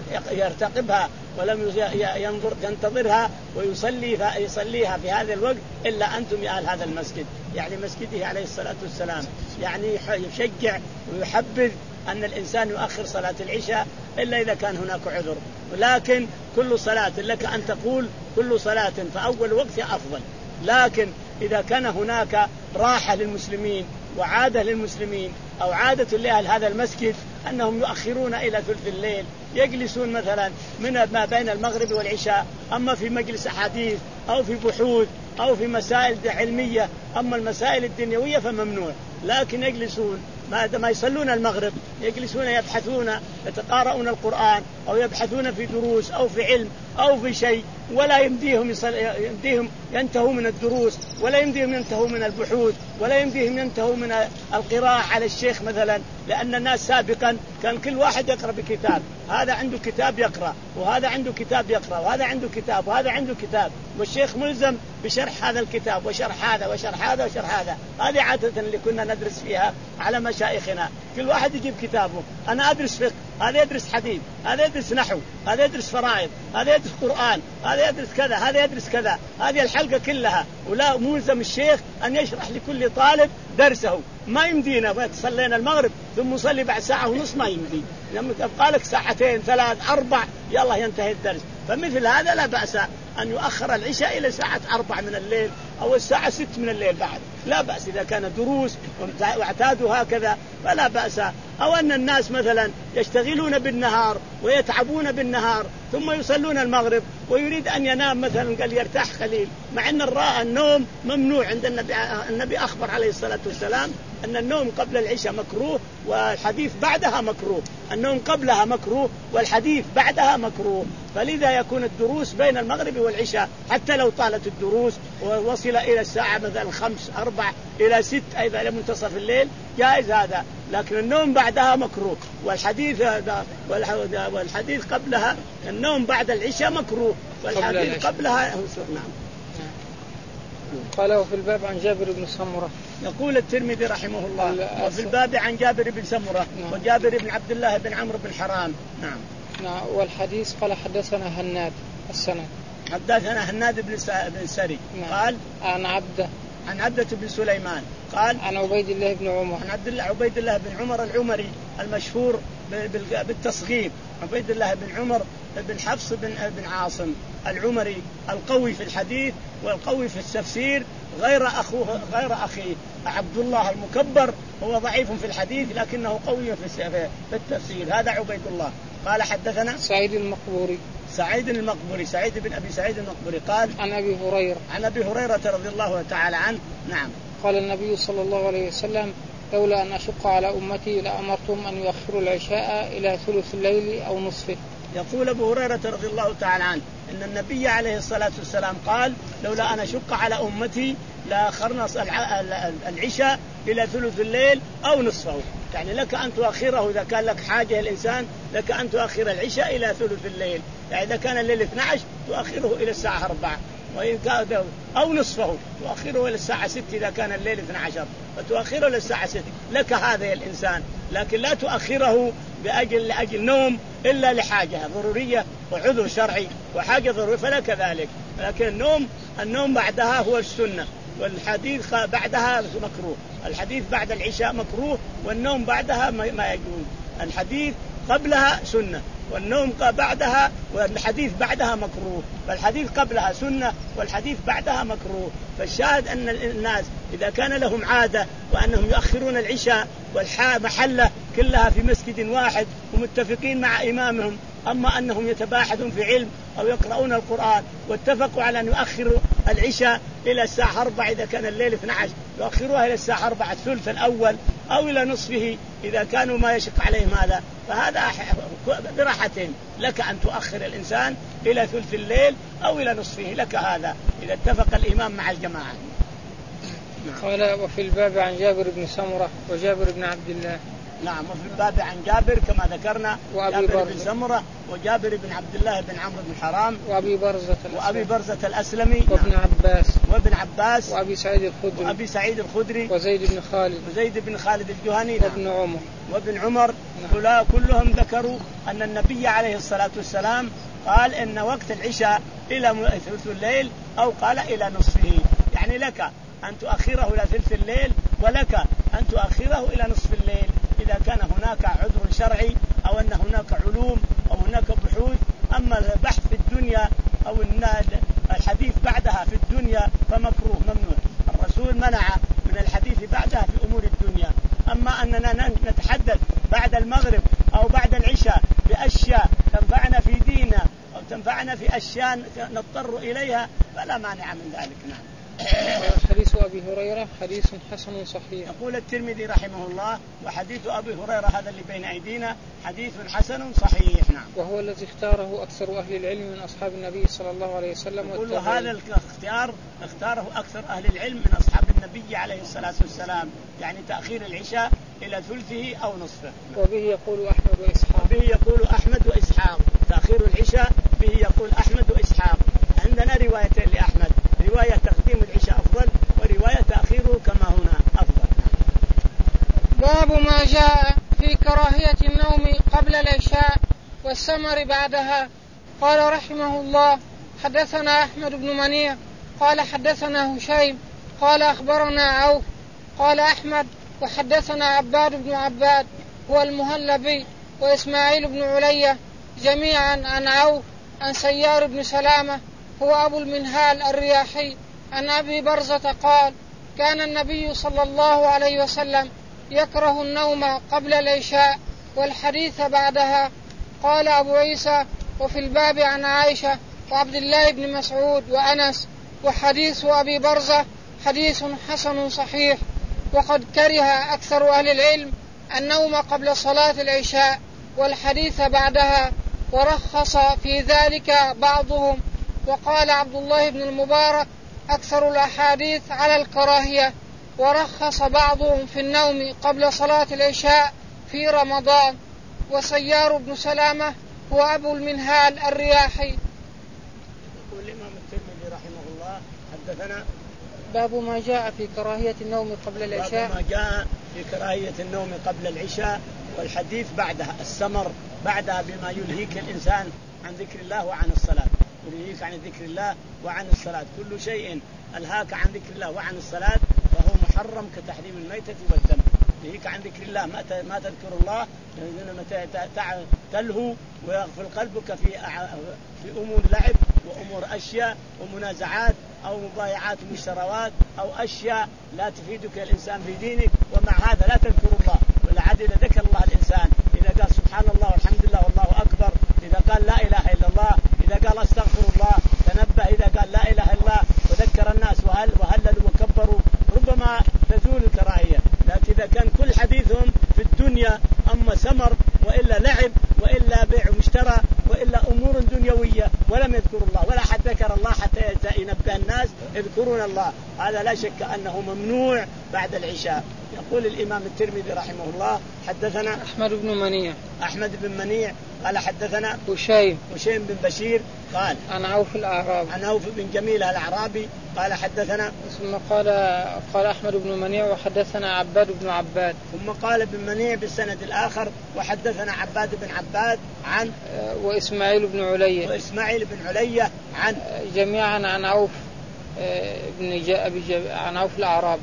يرتقبها ولم ينظر ينتظرها ويصلي يصليها في هذا الوقت إلا أنتم يا أهل هذا المسجد، يعني مسجده عليه الصلاة والسلام. يعني يشجع ويحبذ أن الإنسان يؤخر صلاة العشاء إلا إذا كان هناك عذر. ولكن كل صلاة لك أن تقول كل صلاة فأول وقت أفضل، لكن إذا كان هناك راحة للمسلمين وعادة للمسلمين أو عادة لأهل هذا المسجد أنهم يؤخرون إلى ثلث الليل، يجلسون مثلا من ما بين المغرب والعشاء، أما في مجلس أحاديث أو في بحوث أو في مسائل علمية، أما المسائل الدنيوية فممنوع. لكن يجلسون ما يصلون المغرب يجلسون يبحثون يتقارؤون القرآن أو يبحثون في دروس أو في علم أو في شيء، ولا يمديهم يمديهم ينتهوا من الدروس، ولا يمديهم ينتهوا من البحوث، ولا يمديهم ينتهوا من القراءة على الشيخ مثلا، لأن الناس سابقا كان كل واحد يقرأ بكتاب، هذا عنده كتاب يقرأ وهذا عنده كتاب يقرأ وهذا عنده كتاب وهذا عنده كتاب، والشيخ ملزم بشرح هذا الكتاب وشرح هذا وشرح هذا وشرح هذا. هذه عادة اللي كنا ندرس فيها على مشايخنا، كل واحد يجيب كتابه، أنا أدرس فقه، هذا يدرس حديث، هذا يدرس نحو، هذا يدرس فرائض، هذا يدرس قرآن، هذا يدرس كذا، هذا يدرس كذا. هذه الحلقة كلها، ولا ملزم الشيخ أن يشرح لكل طالب درسه. ما يمدينا صلينا المغرب ثم نصلي بعد ساعة ونص، ما يمدي، لما تبقى لك ساعتين ثلاث أربع يلا ينتهي الدرس. فمثل هذا لا بأس أن يؤخر العشاء إلى ساعة أربع من الليل أو الساعة ست من الليل بعد، لا بأس إذا كان دروس واعتادوا هكذا فلا بأس. أو أن الناس مثلا يشتغلون بالنهار ويتعبون بالنهار ثم يصلون المغرب ويريد أن ينام مثلا، قال يرتاح قليل، مع أن الراء النوم ممنوع عند النبي. النبي أخبر عليه الصلاة والسلام أن النوم قبل العشاء مكروه والحديث بعدها مكروه، النوم قبلها مكروه والحديث بعدها مكروه. فلذا يكون الدروس بين المغرب والعشاء، حتى لو طالت الدروس ووصل إلى الساعة مثلا خمس أربع إلى ست أيضا إلى منتصف الليل جائز هذا، لكن النوم بعدها مكروه، والحديث والحديث قبلها، النوم بعد العشاء مكروه والحديث قبلها. نعم. قال وفي الباب عن جابر بن سمرة. يقول الترمذي رحمه الله: وفي الباب عن جابر بن سمرة وجابر بن عبد الله بن عمرو بن حرام. نعم. نعم. والحديث قال حدثنا هناد السند حدثنا هناد بن بن سري نعم. قال عن عبده عن عبدة بن سليمان قال عن عبيد الله بن عمر عن عبد الله عبيد الله بن عمر العمري المشهور بالتصغير، عبيد الله بن عمر بن حفص بن بن عاصم العمري القوي في الحديث والقوي في التفسير، غير أخوه غير أخيه عبد الله المكبر، هو ضعيف في الحديث لكنه قوي في التفسير. هذا عبيد الله. قال حدثنا سعيد المقبوري سعيد المقبوري سعيد بن أبي سعيد المقبوري قال عن أبي هريرة عن أبي هريرة رضي الله تعالى عنه. نعم. قال النبي صلى الله عليه وسلم: لولا أن أشق على أمتي لأمرتم أن يؤخروا العشاء إلى ثلث الليل أو نصفه. يقول أبو هريرة رضي الله تعالى عنه إن النبي عليه الصلاة والسلام قال: لولا أن أشق على أمتي لأخرنا العشاء إلى ثلث الليل أو نصفه، يعني لك أن تؤخره إذا كان لك حاجة الإنسان، لك أن تؤخر العشاء إلى ثلث الليل، يعني إذا كان الليل اثني عشر تؤخره إلى الساعة أربعة، وإن كان أو نصفه تؤخره إلى الساعة ستة إذا كان الليل اثني عشر فتؤخره إلى الساعة ستة، لك هذا يا الإنسان، لكن لا تؤخره بأجل لأجل نوم إلا لحاجة ضرورية وعذر شرعي وحاجة ضرورية فلك ذلك. لكن النوم النوم بعدها هو السنة، والحديث بعدها مكروه. الحديث بعد العشاء مكروه، والنوم بعدها ما يجوز. الحديث قبلها سنة، والنوم بعدها والحديث بعدها مكروه. فالحديث قبلها سنة والحديث بعدها مكروه. فالشاهد أن الناس إذا كان لهم عادة وأنهم يؤخرون العشاء والمحلة كلها في مسجد واحد ومتفقين مع إمامهم، أما أنهم يتباحثون في علم أو يقرؤون القرآن واتفقوا على أن يؤخروا العشاء إلى الساعة أربعة إذا كان الليل اثني عشر، يؤخروها إلى الساعة أربعة الثلث الأول أو إلى نصفه إذا كانوا ما يشق عليهم هذا، فهذا براحتين. لك أن تؤخر الإنسان إلى ثلث الليل أو إلى نصفه، لك هذا إذا اتفق الإمام مع الجماعة. قال وفي الباب عن جابر بن سمرة وجابر بن عبد الله. نعم، وفي الباب عن جابر كما ذكرنا، جابر بن سمرة وجابر بن عبد الله بن عمرو بن حرام وأبي برزة وأبي برزة الأسلمي وابن نعم. عباس وابن عباس وأبي سعيد الخدري وأبي سعيد الخدري وزيد بن خالد وزيد بن خالد الجهني وابن نعم. عمر وابن عمر نعم. كلهم ذكروا أن النبي عليه الصلاة والسلام قال إن وقت العشاء إلى ثلث الليل أو قال إلى نصفه، يعني لك أن تؤخره إلى ثلث الليل ولك أن تؤخره إلى نصف الليل إذا كان هناك عذر شرعي أو أن هناك علوم أو هناك بحوث. أما البحث في الدنيا أو الحديث بعدها في الدنيا فمكروه ممنوع. الرسول منع من الحديث بعدها في أمور الدنيا. أما أننا نتحدث بعد المغرب أو بعد العشاء بأشياء تنفعنا في ديننا أو تنفعنا في أشياء نضطر إليها فلا مانع من ذلك. نعم. حديث أبي هريرة حديث حسن صحيح. يقول الترمذي رحمه الله وحديث أبي هريرة هذا اللي بين أيدينا حديث حسن صحيح. نعم. وهو الذي اختاره أكثر أهل العلم من أصحاب النبي صلى الله عليه وسلم. يقول هذا الاختيار اختاره أكثر أهل العلم من أصحاب النبي عليه الصلاة والسلام، يعني تأخير العشاء إلى ثلثه أو نصفه. وبه يقول أحمد وإسحاق. وبه يقول أحمد وإسحاق تأخير العشاء به يقول أحمد وإسحاق. عندنا روايتين لأحمد، رواية تقديم العشاء أفضل ورواية تأخيره كما هنا أفضل. باب ما جاء في كراهية النوم قبل العشاء والسمر بعدها. قال رحمه الله حدثنا أحمد بن منيع قال حدثنا هشيم قال أخبرنا عوف قال أحمد وحدثنا عباد بن عباد هو المهلبي وإسماعيل بن علية جميعا عن عوف عن سيار بن سلامة هو أبو المنهال الرياحي عن أبي برزة قال كان النبي صلى الله عليه وسلم يكره النوم قبل العشاء والحديث بعدها. قال أبو عيسى وفي الباب عن عائشة وعبد الله بن مسعود وأنس وحديث أبي برزة حديث حسن صحيح. وقد كره أكثر أهل العلم النوم قبل صلاة العشاء والحديث بعدها ورخص في ذلك بعضهم. وقال عبد الله بن المبارك أكثر الأحاديث على الكراهية، ورخص بعضهم في النوم قبل صلاة العشاء في رمضان. وسيار بن سلامة هو أبو المنهال الرياحي. يقول الإمام الترمذي رحمه الله حدثنا باب ما جاء في كراهية النوم قبل العشاء. باب ما جاء في كراهية النوم قبل العشاء والحديث بعدها، السمر بعدها بما يلهيك الإنسان عن ذكر الله وعن الصلاة، يلهيك عن ذكر الله وعن الصلاة. كل شيء ألهاك عن ذكر الله وعن الصلاة فهو محرم كتحريم الميتة والدم. يلهيك عن ذكر الله ما تذكر الله تلهو ويغفل قلبك في في أمور لعب وأمور أشياء ومنازعات أو مبايعات ومشتروات أو أشياء لا تفيدك الإنسان في دينك، ومع هذا لا تذكر الله. ولعد إذا ذكر الله الإنسان إذا قال سبحان الله والحمد لله والله أكبر، إذا قال لا إله إلا الله، إذا قال استغفر الله، تنبه إذا قال لا إله إلا الله وذكر الناس وهل وهللوا وكبروا ربما تزول الكراهية. لكن إذا كان كل حديثهم في الدنيا أما سمر وإلا لعب وإلا بيع ومشترى وإلا أمور دنيوية ولم يذكر الله ولا حد ذكر الله حتى ينبه الناس يذكرون الله، هذا لا شك أنه ممنوع بعد العشاء. يقول الإمام الترمذي رحمه الله حدثنا أحمد بن منيع أحمد بن منيع قال حدثنا هشيم هشيم بن بشير قال عن عوف الأعرابي عن عوف بن جميل الأعرابي قال حدثنا ثم قال قال أحمد بن منيع وحدثنا عباد بن عباد ثم قال ابن منيع بالسند الآخر وحدثنا عباد بن عباد عن وإسماعيل بن علية وإسماعيل بن علية عن جميعا عن عوف بن أبي عن عوف الأعراب.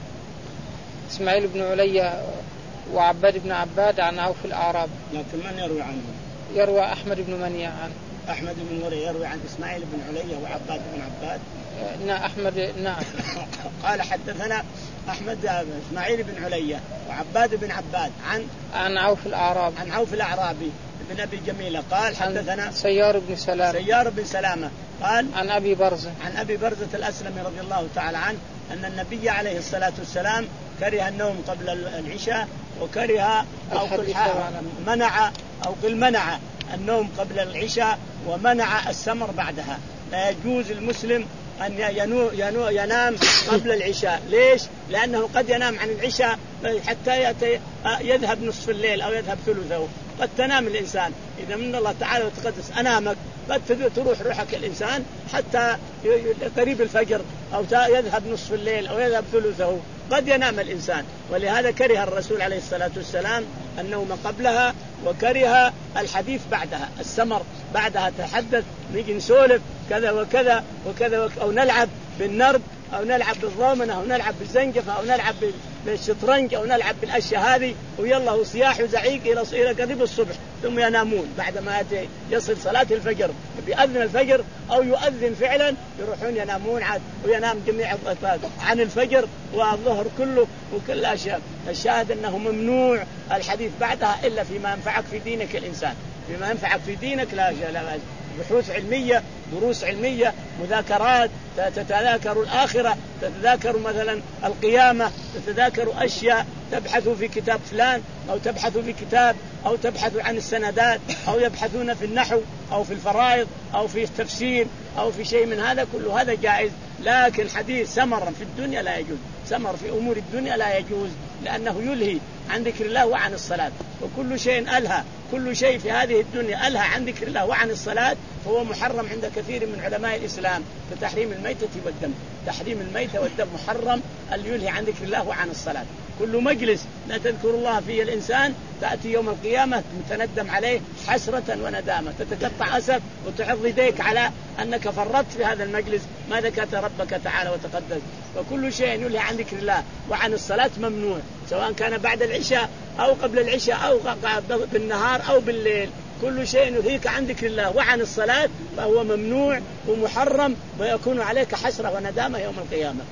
إسماعيل بن علية وعباد بن عباد عن عوف الأعراب. لكن من يروي عنه؟ يروى أحمد بن منيع عن أحمد بن منيع يروي عن إسماعيل بن علية وعباد بن عباد. نعم أحمد نعم. قال حدثنا أحمد إسماعيل بن علية وعباد بن عباد عن عن عوف الأعراب عن عوف الأعرابي بن أبي جميلة قال حدثنا سيار بن سلامة سيار بن سلامة قال عن أبي برزة عن أبي برزة الأسلمي رضي الله تعالى عنه أن النبي عليه الصلاة والسلام كره النوم قبل العشاء وكره أو قل منع أو قل منع النوم قبل العشاء ومنع السمر بعدها. لا يجوز المسلم أن ينو ينو ينام قبل العشاء. ليش؟ لأنه قد ينام عن العشاء حتى يذهب نصف الليل أو يذهب ثلثه. قد تنام الإنسان إذا من الله تعالى وتقدس أنامك قد تروح روحك الإنسان حتى قريب الفجر أو يذهب نصف الليل أو يذهب ثلثه، قد ينام الإنسان. ولهذا كره الرسول عليه الصلاة والسلام النوم قبلها وكره الحديث بعدها، السمر بعدها تحدث نيجي نسولف كذا وكذا وكذا وك... أو نلعب بالنرد أو نلعب بالضامنة أو نلعب بالزنجفة أو نلعب بالشطرنج أو نلعب بالأشياء هذه ويلا وصياح وزعيق إلى إلى قريب الصبح ثم ينامون بعد ما يصل صلاة الفجر بيأذن الفجر أو يؤذن فعلا يروحون ينامون عاد وينام جميع عن الفجر والظهر كله وكل أشياء. الشاهد أنه ممنوع الحديث بعدها إلا فيما ينفعك في دينك الإنسان، فيما ينفعك في دينك لا لا بحوث علمية دروس علمية مذاكرات تتذاكر الآخرة تتذاكر مثلا القيامة تتذاكر أشياء تبحثوا في كتاب فلان أو تبحثوا في كتاب أو تبحثوا عن السندات أو يبحثون في النحو أو في الفرائض أو في التفسير أو في شيء من هذا كل هذا جائز. لكن حديث سمر في الدنيا لا يجوز، سمر في أمور الدنيا لا يجوز لأنه يلهي عن ذكر الله وعن الصلاة. وكل شيء ألهى كل شيء في هذه الدنيا ألهى عن ذكر الله وعن الصلاة فهو محرم عند كثير من علماء الإسلام كتحريم الميتة والدم. تحريم الميتة والدم محرم اللي يلهي عن ذكر الله وعن الصلاة. كل مجلس لا تذكر الله فيه الإنسان تأتي يوم القيامة متندم عليه حسرة وندامة، تتقطع أسف وتعض يديك على أنك فرطت في هذا المجلس ما ذكرت ربك تعالى وتقدس. وكل شيء يلهي عن ذكر الله وعن الصلاة ممنوع سواء كان بعد العشاء أو قبل العشاء أو بالنهار أو بالليل. كل شيء يلهيك عن ذكر الله وعن الصلاة فهو ممنوع ومحرم ويكون عليك حسرة وندامة يوم القيامة.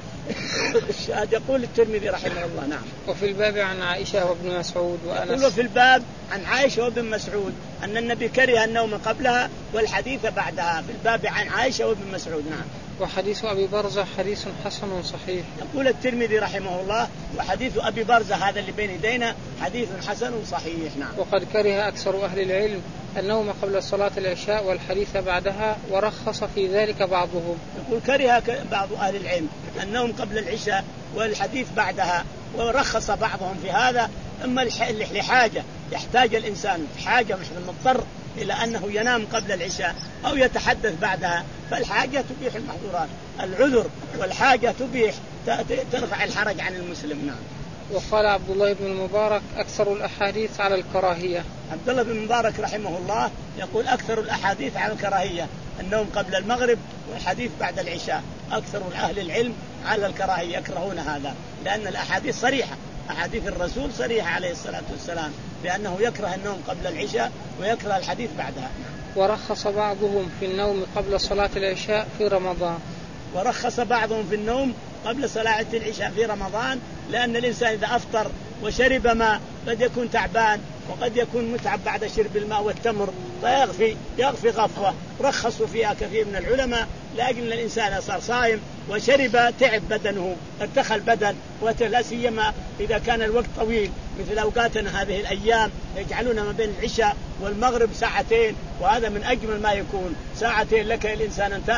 يقول الترمذي رحمه الله نعم. وفي الباب عن عائشة وابن مسعود وأنس. يقول في الباب عن عائشة وابن مسعود أن النبي كره النوم قبلها والحديث بعدها. في الباب عن عائشة وابن مسعود نعم. وحديث أبي برزة حديث حسن صحيح. يقول الترمذي رحمه الله وحديث أبي برزة هذا اللي بين يدينا حديث حسن صحيح نعم. وقد كره أكثر أهل العلم النوم قبل صلاة العشاء والحديث بعدها ورخص في ذلك بعضهم. يقول كره بعض أهل العلم النوم قبل العشاء والحديث بعدها ورخص بعضهم في هذا. أما لحاجة يحتاج الإنسان حاجة مش مضطر إلى أنه ينام قبل العشاء أو يتحدث بعدها فالحاجة تبيح المحظورات. العذر والحاجة تبيح ترفع الحرج عن المسلم نعم. وقال عبد الله بن المبارك أكثر الأحاديث على الكراهية. عبد الله بن المبارك رحمه الله يقول أكثر الأحاديث على الكراهية النوم قبل المغرب والحديث بعد العشاء. أكثر أهل العلم على الكراهية يكرهون هذا لأن الأحاديث صريحة، أحاديث الرسول صريحة عليه الصلاة والسلام بأنه يكره النوم قبل العشاء ويكره الحديث بعدها. ورخص بعضهم في النوم قبل صلاة العشاء في رمضان. ورخص بعضهم في النوم قبل صلاة العشاء في رمضان لأن الإنسان إذا أفطر وشرب ماء قد يكون تعبان وقد يكون متعب بعد شرب الماء والتمر فيغفي يغفي غفوة. رخصوا فيها كثير من العلماء لأجل الإنسان صار صائم وشرب تعب بدنه ارتخى البدن ولا سيما إذا كان الوقت طويل مثل أوقاتنا هذه الأيام يجعلونها ما بين العشاء والمغرب ساعتين وهذا من أجمل ما يكون. ساعتين لك الإنسان أن تأكل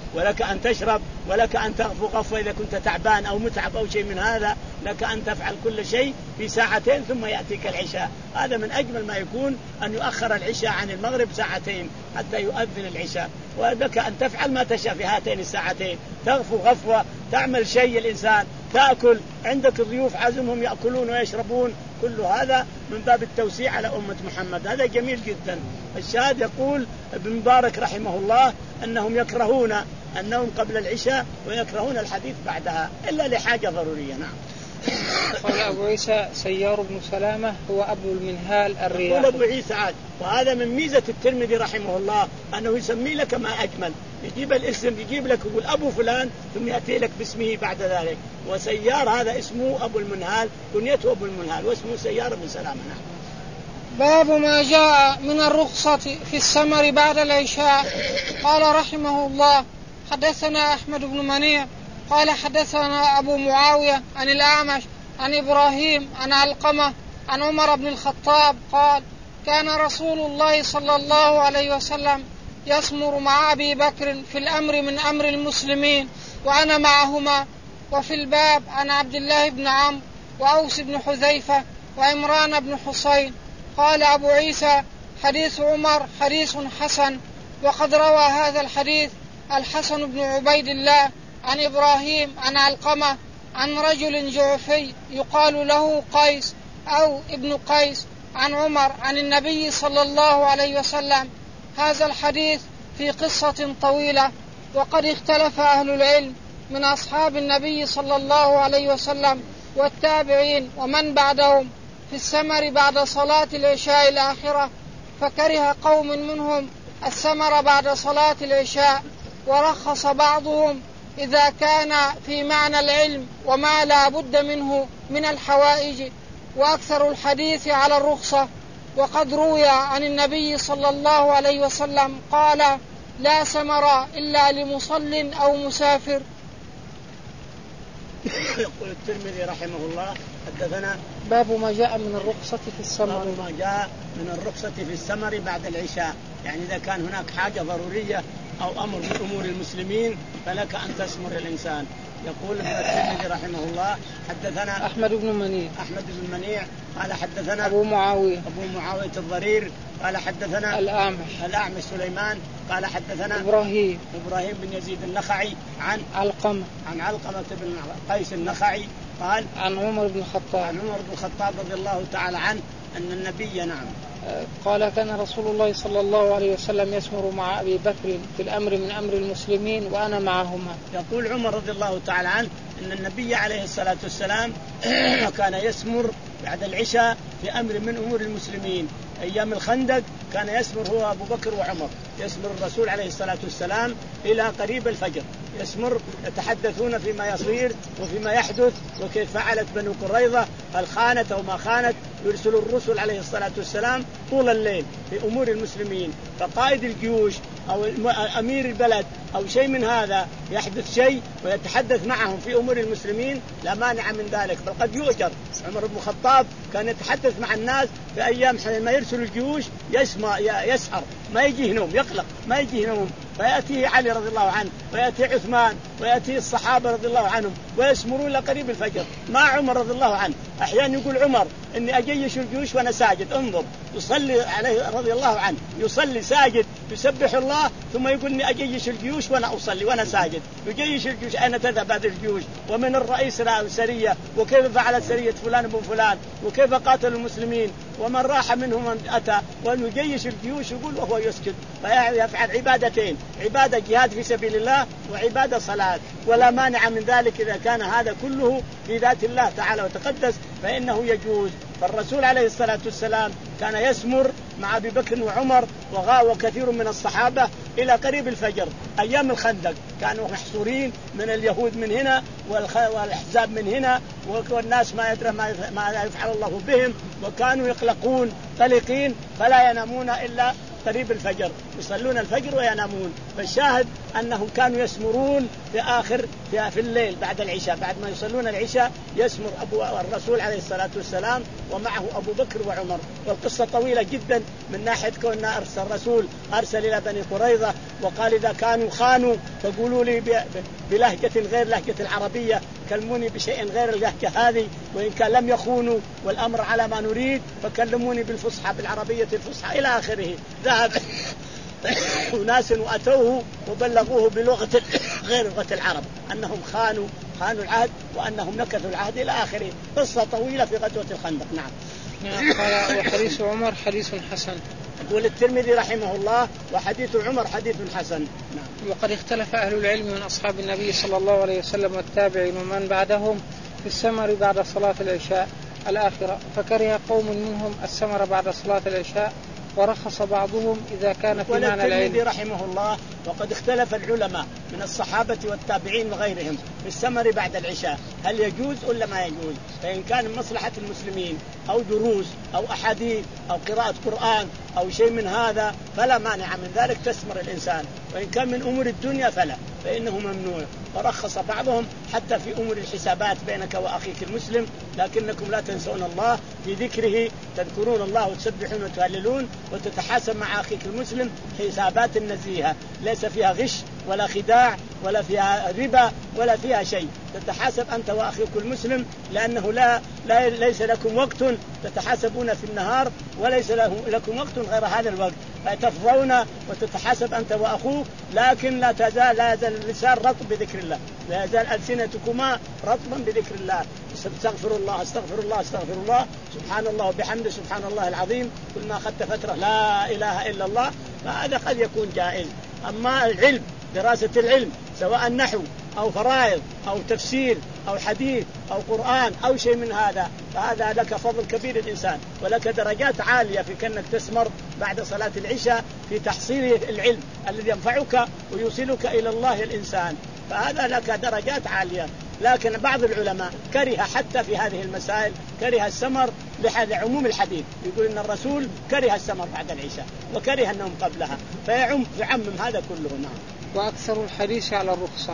ولك أن تشرب، ولك أن تغفو غفوة إذا كنت تعبان أو متعب أو شيء من هذا، لك أن تفعل كل شيء في ساعتين ثم يأتيك العشاء. هذا من أجمل ما يكون أن يؤخر العشاء عن المغرب ساعتين حتى يؤذن العشاء، ولك أن تفعل ما تشاء في هاتين الساعتين، تغفو غفوة، تعمل شيء الإنسان، تأكل، عندك ضيوف عزمهم يأكلون ويشربون، كل هذا من باب التوسيع على أمة محمد. هذا جميل جدا. الشاهد يقول ابن مبارك رحمه الله أنهم يكرهون النوم قبل العشاء ويكرهون الحديث بعدها إلا لحاجة ضرورية. نعم. قال أبو عيسى سيار بن سلامة هو أبو المنهال الرياحي. يقول أبو عيسى عاد، وهذا من ميزة الترمذي رحمه الله أنه يسمي لك ما أجمل، يجيب الاسم، يجيب لك يقول أبو فلان ثم يأتي لك باسمه بعد ذلك. وسيار هذا اسمه أبو المنهال، كنيته أبو المنهال، واسمه سيار بن سلامة. نعم. باب ما جاء من الرخصة في السمر بعد العشاء. قال رحمه الله حدثنا أحمد بن منيع قال حدثنا أبو معاوية عن الأعمش عن إبراهيم عن علقمة عن عمر بن الخطاب قال كان رسول الله صلى الله عليه وسلم يسمر مع أبي بكر في الأمر من أمر المسلمين وأنا معهما. وفي الباب عن عبد الله بن عمرو وأوس بن حذيفة وعمران بن حسين. قال أبو عيسى حديث عمر حديث حسن. وقد روى هذا الحديث الحسن بن عبيد الله عن إبراهيم عن علقمة عن رجل جعفي يقال له قيس أو ابن قيس عن عمر عن النبي صلى الله عليه وسلم هذا الحديث في قصة طويلة. وقد اختلف أهل العلم من أصحاب النبي صلى الله عليه وسلم والتابعين ومن بعدهم في السمر بعد صلاة العشاء الآخرة، فكره قوم منهم السمر بعد صلاة العشاء، ورخص بعضهم إذا كان في معنى العلم وما لا بد منه من الحوائج، وأكثر الحديث على الرخصة. وقد روي عن النبي صلى الله عليه وسلم قال لا سمر إلا لمصل أو مسافر. يقول الترمذي رحمه الله حدثنا باب ما جاء من الرخصة في السمر. باب ما جاء من الرخصة في السمر بعد العشاء، يعني إذا كان هناك حاجة ضرورية أو أمر من أمور المسلمين فلك أن تسمر الإنسان. يقول ابن الترمذي رحمه الله حدثنا أحمد بن منيع أحمد بن منيع قال حدثنا أبو معاوية أبو معاوية الضرير قال حدثنا الأعمش الأعمش سليمان قال حدثنا إبراهيم إبراهيم بن يزيد النخعي عن علقمة عن علقمة بن قيس النخعي قال عن عمر بن الخطاب عن عمر بن الخطاب رضي الله تعالى عنه أن النبي نعم قال كان رسول الله صلى الله عليه وسلم يسمر مع أبي بكر في الأمر من أمر المسلمين وأنا معهما. يقول عمر رضي الله تعالى عنه أن النبي عليه الصلاة والسلام كان يسمر بعد العشاء في أمر من أمور المسلمين. أيام الخندق كان يسمر هو أبو بكر وعمر، يسمر الرسول عليه الصلاة والسلام إلى قريب الفجر، يسمر يتحدثون فيما يصير وفيما يحدث وكيف فعلت بنو قريظة هل خانت أو ما خانت، يرسل الرسل عليه الصلاة والسلام طول الليل في أمور المسلمين. فقائد الجيوش أو أمير البلد أو شيء من هذا يحدث شيء ويتحدث معهم في أمور المسلمين لا مانع من ذلك، بل قد يؤجر. عمر بن الخطاب كان يتحدث مع الناس في أيام حينما يرسل الجيوش يسمع يسحر ما يجيه نوم، يقلق ما يجيه نوم، فيأتيه علي رضي الله عنه ويأتي عثمان ويأتي الصحابة رضي الله عنهم ويسمرون إلى قريب الفجر مع عمر رضي الله عنه. أحيانا يقول عمر إني أجيش الجيوش وأنا ساجد، انظر يصلي عليه رضي الله عنه، يصلي ساجد يسبح الله ثم يقول إني أجيش الجيوش وأنا أصلي وأنا ساجد. يجيش الجيوش أين تذهب هذه الجيوش ومن الرئيس السرية وكيف فعلت سرية فلان بن فلان وكيف قاتلوا المسلمين ومن راح منهم من أتى، وأن يجيش الجيوش يقول وهو يسجد. فيفعل عبادتين، عبادة جهاد في سبيل الله وعبادة صلاة، ولا مانع من ذلك إذا كان هذا كله في ذات الله تعالى وتقدس فإنه يجوز. فالرسول عليه الصلاة والسلام كان يسمر مع أبي بكر وعمر وكثير من الصحابة إلى قريب الفجر. أيام الخندق كانوا محصورين من اليهود من هنا والأحزاب من هنا، والناس ما يدري ما يفعل الله بهم، وكانوا يقلقون قلقين فلا ينامون إلا قريب الفجر، يصلون الفجر وينامون. فالشاهد أنهم كانوا يسمرون في آخر في, في الليل بعد العشاء، بعد ما يصلون العشاء يسمر أبو الرسول عليه الصلاة والسلام ومعه أبو بكر وعمر. والقصة طويلة جدا من ناحية كوننا أرسل الرسول أرسل إلى بني قريظة وقال إذا كانوا خانوا فقولوا لي بلهجة غير لهجة العربية، كلموني بشيء غير اللهجة هذه، وإن كان لم يخونوا والأمر على ما نريد فكلموني بالفصحى بالعربية الفصحى إلى آخره. ذهب وناس وأتوه وبلغوه بلغة غير لغة العرب أنهم خانوا خانوا العهد وأنهم نكثوا العهد إلى آخره. قصة طويلة في غزوة الخندق. نعم. قال وحديث عمر حديث حسن. يقول الترمذي رحمه الله وحديث عمر حديث حسن. نعم. وقد اختلف أهل العلم من أصحاب النبي صلى الله عليه وسلم والتابعين ومن بعدهم في السمر بعد صلاة العشاء الآخرة، فكره قوم منهم السمر بعد صلاة العشاء ورخص بعضهم إذا كان في معنى العلم. الترمذي رحمه الله وقد اختلف العلماء من الصحابة والتابعين وغيرهم في السمر بعد العشاء هل يجوز ولا ما يجوز. فإن كان من مصلحة المسلمين أو دروس أو أحاديث أو قراءة قرآن أو شيء من هذا فلا مانع من ذلك تسمر الإنسان، وإن كان من أمور الدنيا فلا فإنه ممنوع. ورخص بعضهم حتى في أمور الحسابات بينك وأخيك المسلم، لكنكم لا تنسون الله في ذكره، تذكرون الله وتسبحون وتهللون وتتحاسب مع أخيك المسلم حسابات نزيهة ليس فيها غش ولا خداع ولا فيها ربا ولا فيها شيء. تتحاسب أنت وأخيك المسلم لأنه لا, لا ليس لكم وقت تتحاسبون في النهار وليس لكم وقت غير هذا الوقت، فتفضون وتتحاسب أنت وأخوك، لكن لا تزال لا يزال اللسان رطب بذكر الله، لا يزال ألسنتكما رطبا بذكر الله. استغفر الله استغفر الله استغفر الله سبحان الله وبحمده سبحان الله العظيم كل ما أخذت فترة لا إله إلا الله، فهذا قد يكون جائز. أما العلم دراسة العلم سواء نحو أو فرائض أو تفسير أو حديث أو قرآن أو شيء من هذا فهذا لك فضل كبير الإنسان ولك درجات عالية في كأنك تسمر بعد صلاة العشاء في تحصيل العلم الذي ينفعك ويوصلك إلى الله الإنسان، فهذا لك درجات عالية. لكن بعض العلماء كره حتى في هذه المسائل كره السمر لعموم الحديث، يقول إن الرسول كره السمر بعد العشاء وكره النوم قبلها فيعم يعمم هذا كله. نعم. وأكثر الحديث على الرخصة.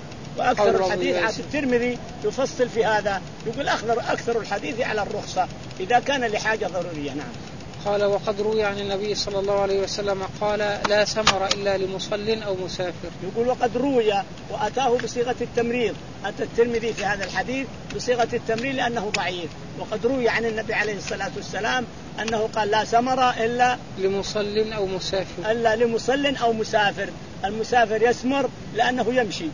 وأكثر الحديث على الترمذي يفصل في هذا يقول أكثر أكثر الحديث على الرخصة إذا كان لحاجة ضرورية. نعم. قال وقد روي عن النبي صلى الله عليه وسلم قال لا سمر إلا لمصل أو مسافر. يقول وقد روي وأتاه بصيغة التمريض، أتى الترمذي في هذا الحديث بصيغة التمريض لأنه ضعيف. وقد روي عن النبي عليه الصلاة والسلام أنه قال لا سمر إلا لمصل أو مسافر إلا لمصل أو مسافر. المسافر يسمر لأنه يمشي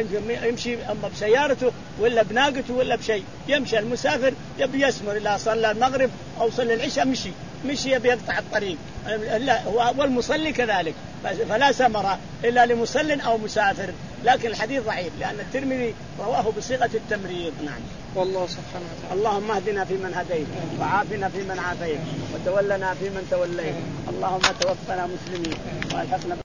يمشي أما بسيارته ولا بناقته ولا بشيء يمشي. المسافر يبي يسمر إلا صلى المغرب أو صلى العشاء مشي مشي يبي يقطع الطريق. لا والمصلي كذلك فلا سمر إلا لمصل أو مسافر. لكن الحديث ضعيف لأن الترمذي رواه بصيغة التمريض. نعم. والله سبحانه وتعالى. اللهم اهدنا فيمن هديت وعافنا فيمن عافيت وتولنا فيمن توليت. اللهم توفنا مسلمين والحقنا